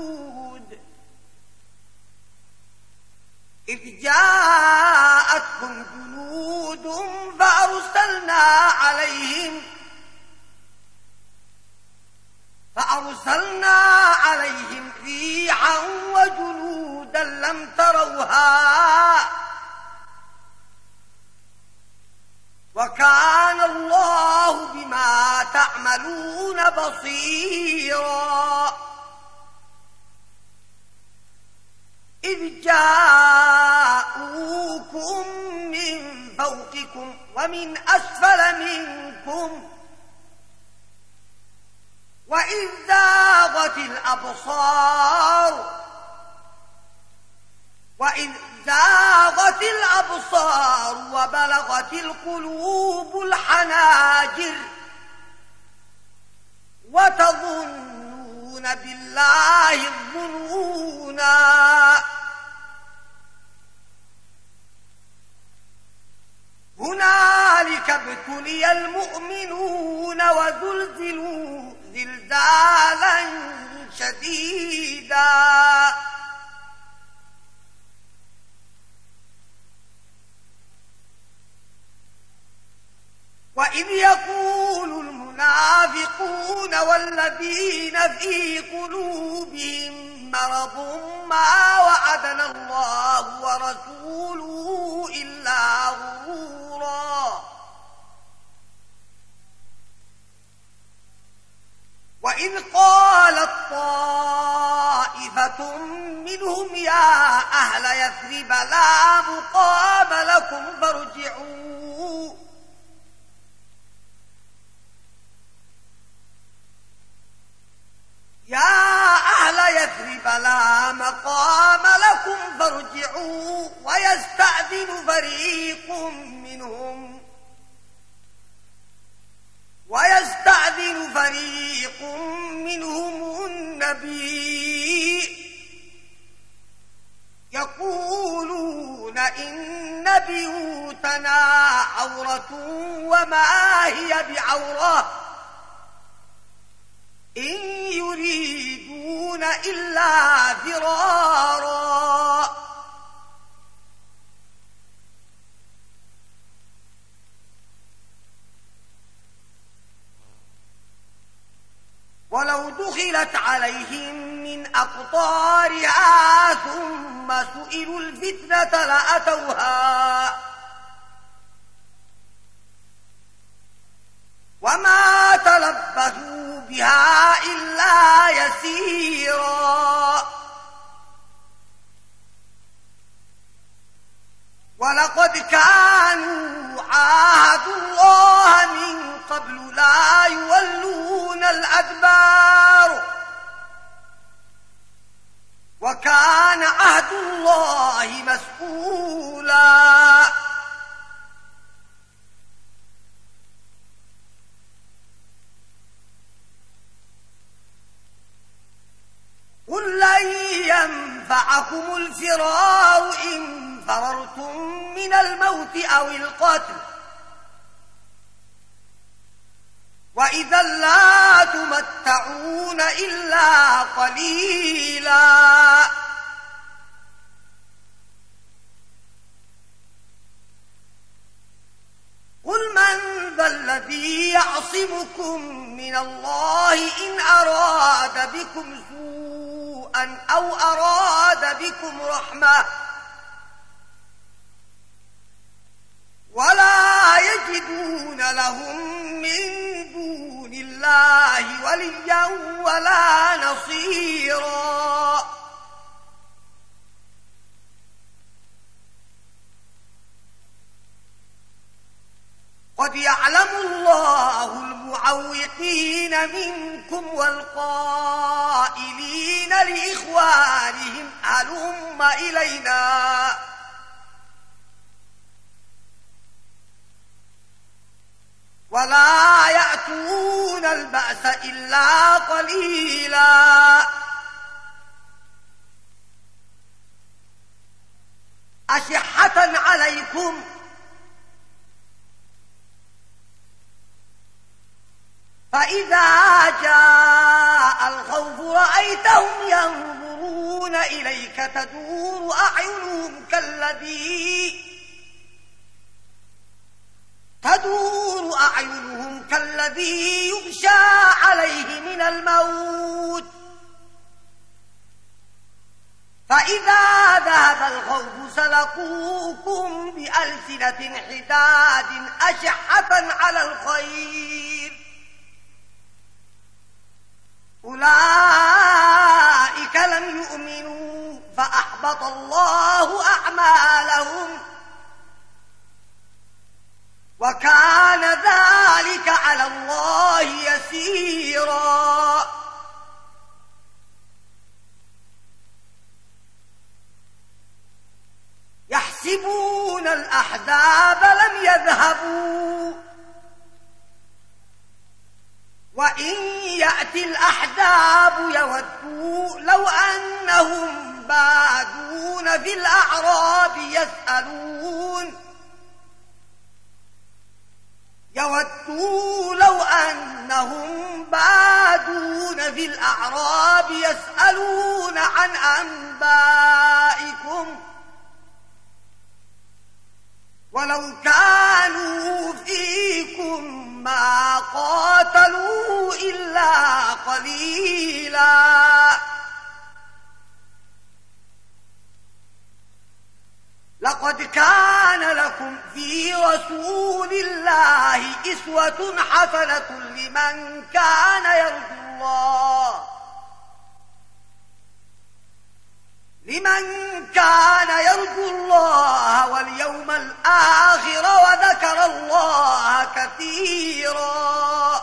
جنود فأرسلنا عليهم ريحا وجنودا لم تروها وكان الله بما تعملون بصيرا إذ جاءوكم من فوقكم ومن أسفل منكم وإذ زاغت الأبصار وبلغت القلوب الحناجر وتظنون بالله الظنونا هنالك ابتلي المؤمنون وزلزلوا زلزالا شديدا وإذ يقول المنافقون والذين في قلوبهم مرض ما وعدنا الله ورسوله إلا غرورا وإذ قالت طائفة منهم يا أهل يثرب لا مقام لكم فارجعوا ويستأذن فريق منهم النبي يقولون إن بيوتنا عورة وما هي بعورة إن يريدون إلا فرارا ولو دخلت عليهم من أقطارها ثم سئلوا الفتنة لأتوها بها إلا يسيرا. ولقد كانوا عاهدوا الله من قبل لا يولون الأدبار وكان عهد الله مسؤولا. قل لن ينفعكم الفرار إن فررتم من الموت أو القتل وإذا لا تمتعون إلا قليلا. قل من ذا الذي يعصمكم من الله إن أراد بكم سوءا أو أراد بكم رحمة ولا يجدون لهم من دون الله وليا ولا نصيرا. قد يعلم الله المعوقين منكم والقائلين لإخوانهم هلم إلينا ولا يأتون البأس إلا قليلا. أشحة عليكم فإذا جاء الخوف رأيتهم ينظرون إليك تدور أعينهم كالذي يغشى عليه من الموت فإذا ذهب الخوف سلقوكم بألسنة حداد أشحة على الخير أولئك لم يؤمنوا فأحبط الله أعمالهم وكان ذلك على الله يسيرا. يحسبون الأحزاب لم يذهبوا وإن يأتي الأحزاب يودوا لو أنهم بادون في الأعراب يسألون عن أنبائكم ولو كانوا فيكم ما قاتلوا إلا قليلا. لقد كان لكم في رسول الله أسوة حسنة لمن كان يرجو الله واليوم الآخر وذكر الله كثيرا.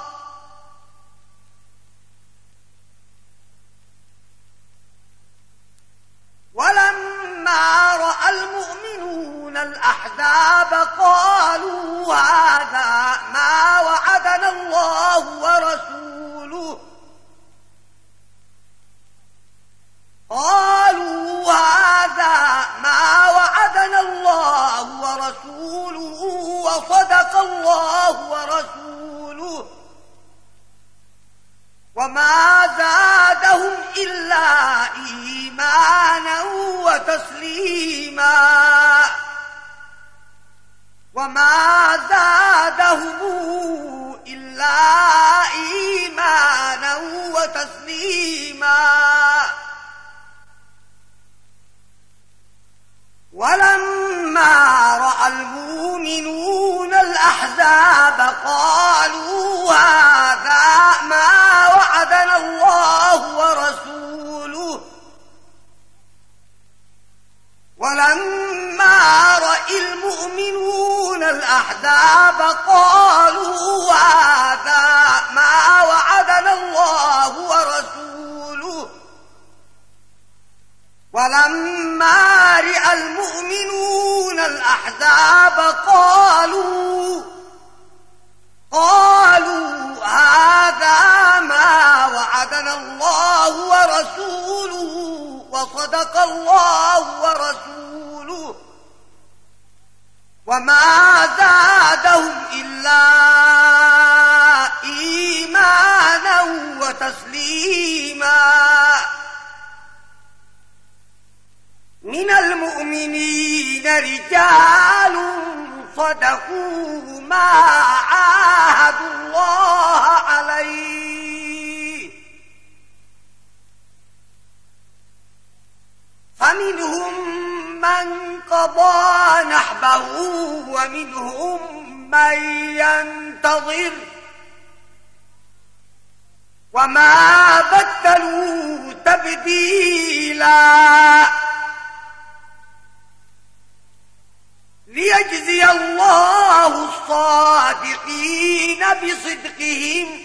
ولما رأى المؤمنون الأحزاب قالوا هذا ما وعدنا الله ورسوله وصدق الله ورسوله وما زادهم إلا إيمانا وتسليما. ولما رأى المؤمنون الأحزاب قالوا هذا ما الأحزاب قالوا هذا ما وعدنا الله ورسوله ولما رأى المؤمنون الأحزاب قالوا هذا ما وعدنا الله ورسوله وصدق الله ورسوله وما زادهم إلا إيمانا وتسليما. من المؤمنين رجال صدقوا ما عاهدوا الله عليه فمنهم من قضى نحبه ومنهم من ينتظر وما بدلوا تبديلا ليجزي الله الصادقين بصدقهم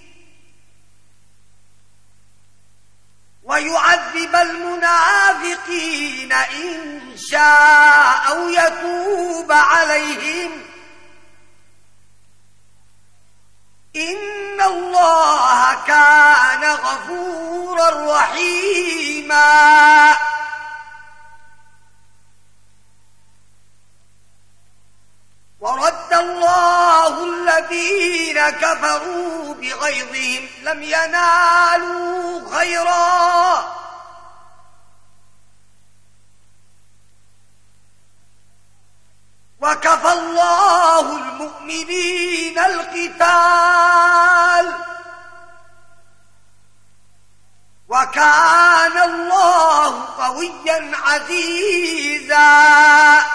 ويعذب المنافقين إن شاء أو يتوب عليهم إن الله كان غفورا رحيما. ورد الله الذين كفروا بغيظهم لم ينالوا خيرا وكفى الله المؤمنين القتال وكان الله قويا عزيزا.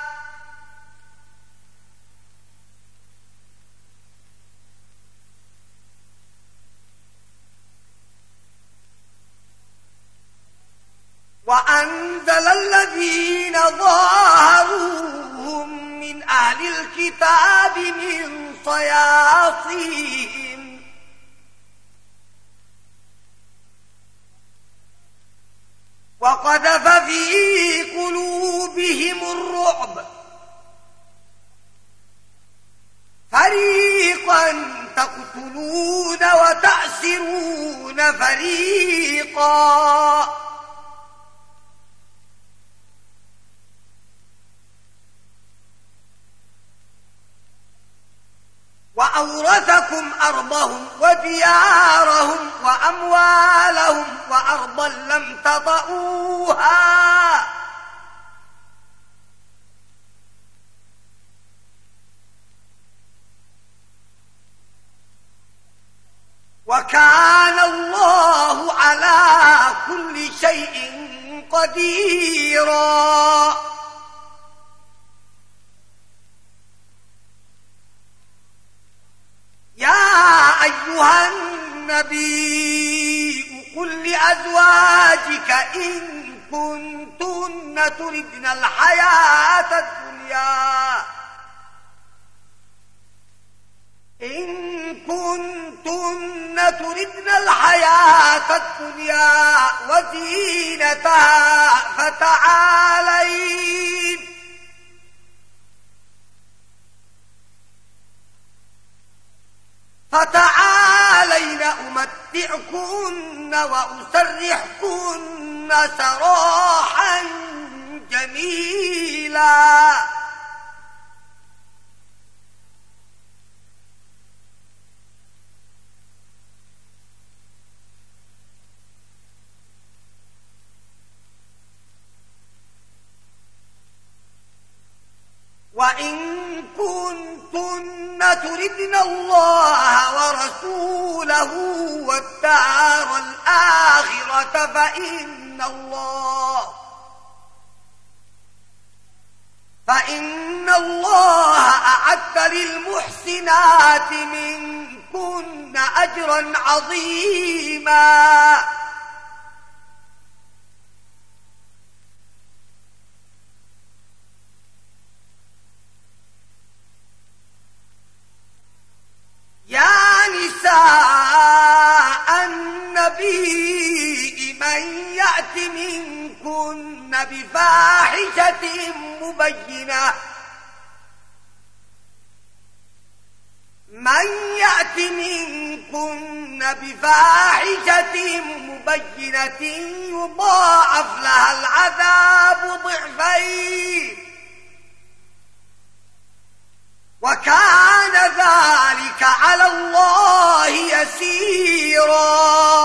وأنزل الذين ظاهروهم من أهل الكتاب من صياصيهم وقذف في قلوبهم الرعب فريقا تقتلون وتأسرون فريقا وأورثكم أرضهم وديارهم وأموالهم وأرضا لم تطئوها وكان الله على كل شيء قديرا. يا أيها النبي قل لأزواجك إن كنتن تردن الحياة الدنيا وزينتها فتعالين أمتعكن وأسرحكن سراحا جميلا. وإن كنتن تردن الله ورسوله والدار الآخرة فإن الله أعد للمحسنات منكن أجرا عظيما. بفاحشة مبينة من يأت منكن بفاحشة مبينة يضاعف لها العذاب ضعفين وكان ذلك على الله يسيرا